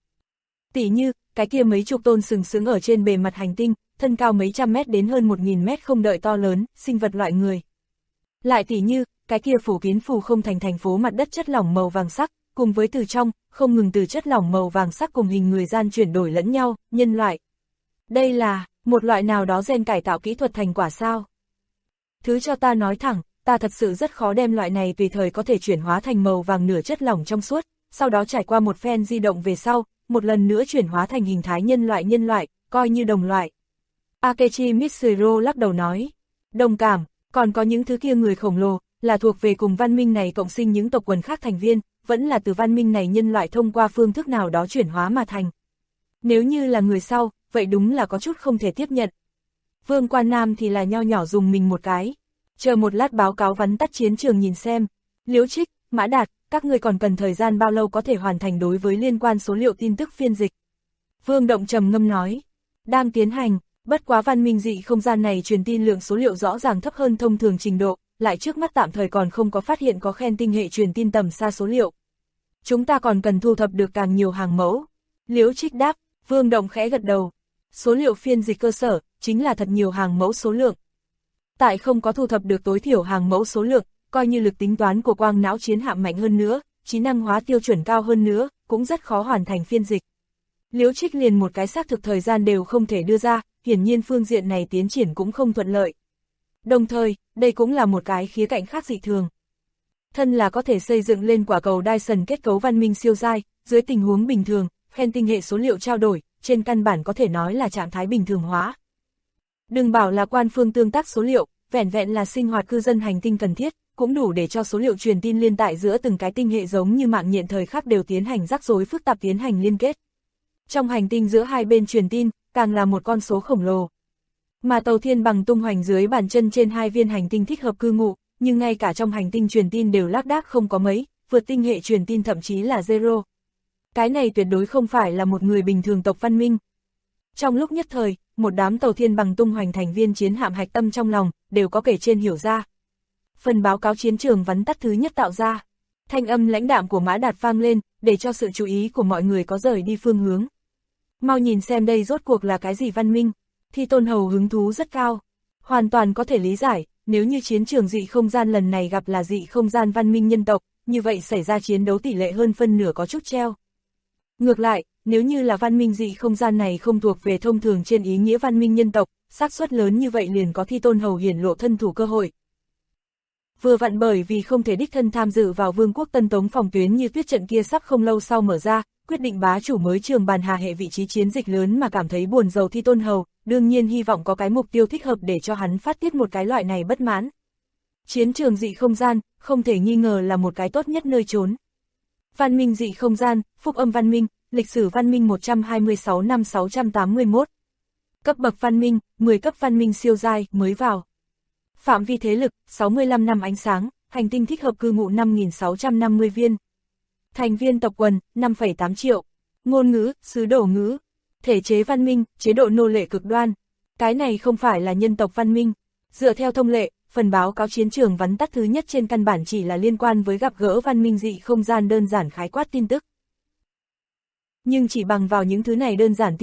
Tỷ như, cái kia mấy chục tôn sừng sững ở trên bề mặt hành tinh, thân cao mấy trăm mét đến hơn 1000 mét không đợi to lớn, sinh vật loại người. Lại tỷ như, cái kia phủ kín phù không thành phố mặt đất chất lỏng màu vàng sắc, cùng với từ trong, không ngừng từ chất lỏng màu vàng sắc cùng hình người gian chuyển đổi lẫn nhau, nhân loại. Đây là một loại nào đó gen cải tạo kỹ thuật thành quả sao? Thứ cho ta nói thẳng, ta thật sự rất khó đem loại này tùy thời có thể chuyển hóa thành màu vàng nửa chất lỏng trong suốt, sau đó trải qua một phen di động về sau, một lần nữa chuyển hóa thành hình thái nhân loại, coi như đồng loại. Akechi Mitsuru lắc đầu nói, đồng cảm, còn có những thứ kia người khổng lồ, là thuộc về cùng văn minh này cộng sinh những tộc quần khác thành viên, vẫn là từ văn minh này nhân loại thông qua phương thức nào đó chuyển hóa mà thành. Nếu như là người sau, vậy đúng là có chút không thể tiếp nhận. Vương Quan Nam thì là nho nhỏ dùng mình một cái. Chờ một lát báo cáo vắn tắt chiến trường nhìn xem. Liễu Trích, Mã Đạt, các người còn cần thời gian bao lâu có thể hoàn thành đối với liên quan số liệu tin tức phiên dịch? Vương Động trầm ngâm nói. Đang tiến hành, bất quá văn minh dị không gian này truyền tin lượng số liệu rõ ràng thấp hơn thông thường trình độ, lại trước mắt tạm thời còn không có phát hiện có khen tinh hệ truyền tin tầm xa số liệu. Chúng ta còn cần thu thập được càng nhiều hàng mẫu. Liễu Trích đáp, Vương Động khẽ gật đầu. Số liệu phiên dịch cơ sở, chính là thật nhiều hàng mẫu số lượng. Tại không có thu thập được tối thiểu hàng mẫu số lượng, coi như lực tính toán của quang não chiến hạm mạnh hơn nữa, trí năng hóa tiêu chuẩn cao hơn nữa, cũng rất khó hoàn thành phiên dịch. Liễu Trích liền một cái xác thực thời gian đều không thể đưa ra, hiển nhiên phương diện này tiến triển cũng không thuận lợi. Đồng thời, đây cũng là một cái khía cạnh khác dị thường. Thân là có thể xây dựng lên quả cầu Dyson kết cấu văn minh siêu giai, dưới tình huống bình thường, khen tinh hệ số liệu trao đổi, trên căn bản có thể nói là trạng thái bình thường hóa. Đừng bảo là quan phương tương tác số liệu, vẻn vẹn là sinh hoạt cư dân hành tinh cần thiết, cũng đủ để cho số liệu truyền tin liên tại giữa từng cái tinh hệ giống như mạng nhện thời khắc đều tiến hành rắc rối phức tạp tiến hành liên kết. Trong hành tinh giữa hai bên truyền tin, càng là một con số khổng lồ. Mà tàu thiên bằng tung hoành dưới bàn chân trên hai viên hành tinh thích hợp cư ngụ, nhưng ngay cả trong hành tinh truyền tin đều lác đác không có mấy, vượt tinh hệ truyền tin thậm chí là zero. Cái này tuyệt đối không phải là một người bình thường tộc văn minh. Trong lúc nhất thời, một đám tàu thiên bằng tung hoành thành viên chiến hạm hạch tâm trong lòng, đều có kể trên hiểu ra. Phần báo cáo chiến trường vắn tắt thứ nhất tạo ra. Thanh âm lãnh đạm của Mã Đạt vang lên, để cho sự chú ý của mọi người có rời đi phương hướng. Mau nhìn xem đây rốt cuộc là cái gì văn minh. Thi Tôn Hầu hứng thú rất cao. Hoàn toàn có thể lý giải, nếu như chiến trường dị không gian lần này gặp là dị không gian văn minh nhân tộc, như vậy xảy ra chiến đấu tỷ lệ hơn phân nửa có chút treo. Ngược lại, nếu như là văn minh dị không gian này không thuộc về thông thường trên ý nghĩa văn minh nhân tộc, xác suất lớn như vậy liền có Thi Tôn Hầu hiển lộ thân thủ cơ hội. Vừa vặn bởi vì không thể đích thân tham dự vào vương quốc Tân Tống phòng tuyến như tuyết trận kia sắp không lâu sau mở ra, quyết định bá chủ mới trường bàn hà hệ vị trí chiến dịch lớn mà cảm thấy buồn rầu Thi Tôn Hầu, đương nhiên hy vọng có cái mục tiêu thích hợp để cho hắn phát tiết một cái loại này bất mãn. Chiến trường dị không gian, không thể nghi ngờ là một cái tốt nhất nơi trốn. Văn minh dị không gian, phúc âm văn minh, lịch sử văn minh 126 năm 681. Cấp bậc văn minh, 10 cấp văn minh siêu giai, mới vào. Phạm vi thế lực, 65 năm ánh sáng, hành tinh thích hợp cư ngụ 5.650 viên. Thành viên tộc quần, 5,8 triệu. Ngôn ngữ, xứ đổ ngữ. Thể chế văn minh, chế độ nô lệ cực đoan. Cái này không phải là nhân tộc văn minh. Dựa theo thông lệ, phần báo cáo chiến trường vắn tắt thứ nhất trên căn bản chỉ là liên quan với gặp gỡ văn minh dị không gian đơn giản khái quát tin tức. Nhưng chỉ bằng vào những thứ này đơn giản tin tức,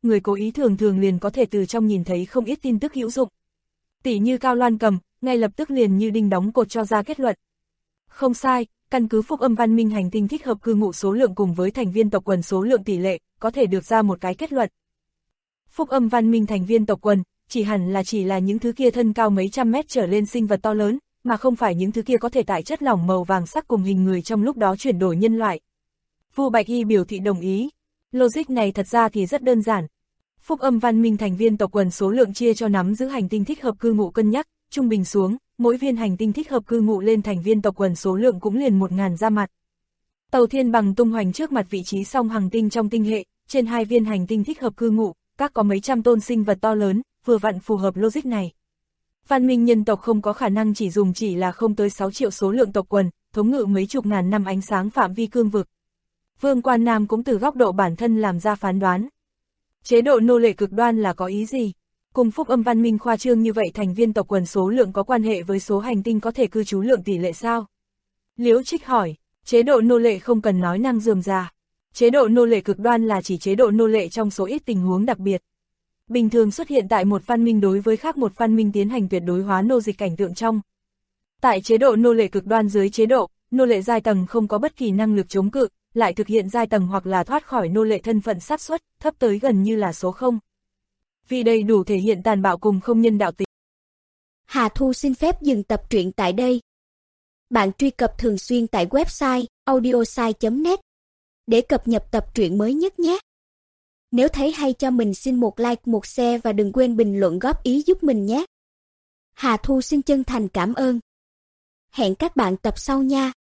người cố ý thường thường liền có thể từ trong nhìn thấy không ít tin tức hữu dụng. Tỷ như Cao Loan Cầm, ngay lập tức liền như đinh đóng cột cho ra kết luận. Không sai, căn cứ phúc âm văn minh hành tinh thích hợp cư ngụ số lượng cùng với thành viên tộc quần số lượng tỷ lệ, có thể được ra một cái kết luận. Phúc âm văn minh thành viên tộc quần, chỉ là những thứ kia thân cao mấy trăm mét trở lên sinh vật to lớn, mà không phải những thứ kia có thể tại chất lỏng màu vàng sắc cùng hình người trong lúc đó chuyển đổi nhân loại. Vu Bạch Y biểu thị đồng ý. Logic này thật ra thì rất đơn giản. Phúc âm văn minh thành viên tộc quần số lượng chia cho nắm giữ hành tinh thích hợp cư ngụ cân nhắc, trung bình xuống, mỗi viên hành tinh thích hợp cư ngụ lên thành viên tộc quần số lượng cũng liền 1000 ra mặt. Tàu Thiên Bằng tung hoành trước mặt vị trí song hành tinh trong tinh hệ, trên 2 viên hành tinh thích hợp cư ngụ, các có mấy trăm tôn sinh vật to lớn, vừa vặn phù hợp logic này. Văn minh nhân tộc không có khả năng chỉ là không tới 6 triệu số lượng tộc quần, thống ngự mấy chục ngàn năm ánh sáng phạm vi cương vực. Vương Quan Nam cũng từ góc độ bản thân làm ra phán đoán. Chế độ nô lệ cực đoan là có ý gì? Cùng phúc âm văn minh khoa trương như vậy thành viên tộc quần số lượng có quan hệ với số hành tinh có thể cư trú lượng tỷ lệ sao? Liễu Trích hỏi, chế độ nô lệ không cần nói năng rườm rà. Chế độ nô lệ cực đoan là chỉ chế độ nô lệ trong số ít tình huống đặc biệt. Bình thường xuất hiện tại một văn minh đối với khác một văn minh tiến hành tuyệt đối hóa nô dịch cảnh tượng trong. Tại chế độ nô lệ cực đoan dưới chế độ, nô lệ giai tầng không có bất kỳ năng lực chống cự, lại thực hiện giai tầng hoặc là thoát khỏi nô lệ thân phận xác suất, thấp tới gần như là số 0. Vì đầy đủ thể hiện tàn bạo cùng không nhân đạo tính. Hà Thu xin phép dừng tập truyện tại đây. Bạn truy cập thường xuyên tại website audiosai.net để cập nhật tập truyện mới nhất nhé. Nếu thấy hay cho mình xin một like, một share và đừng quên bình luận góp ý giúp mình nhé. Hà Thu xin chân thành cảm ơn. Hẹn các bạn tập sau nha.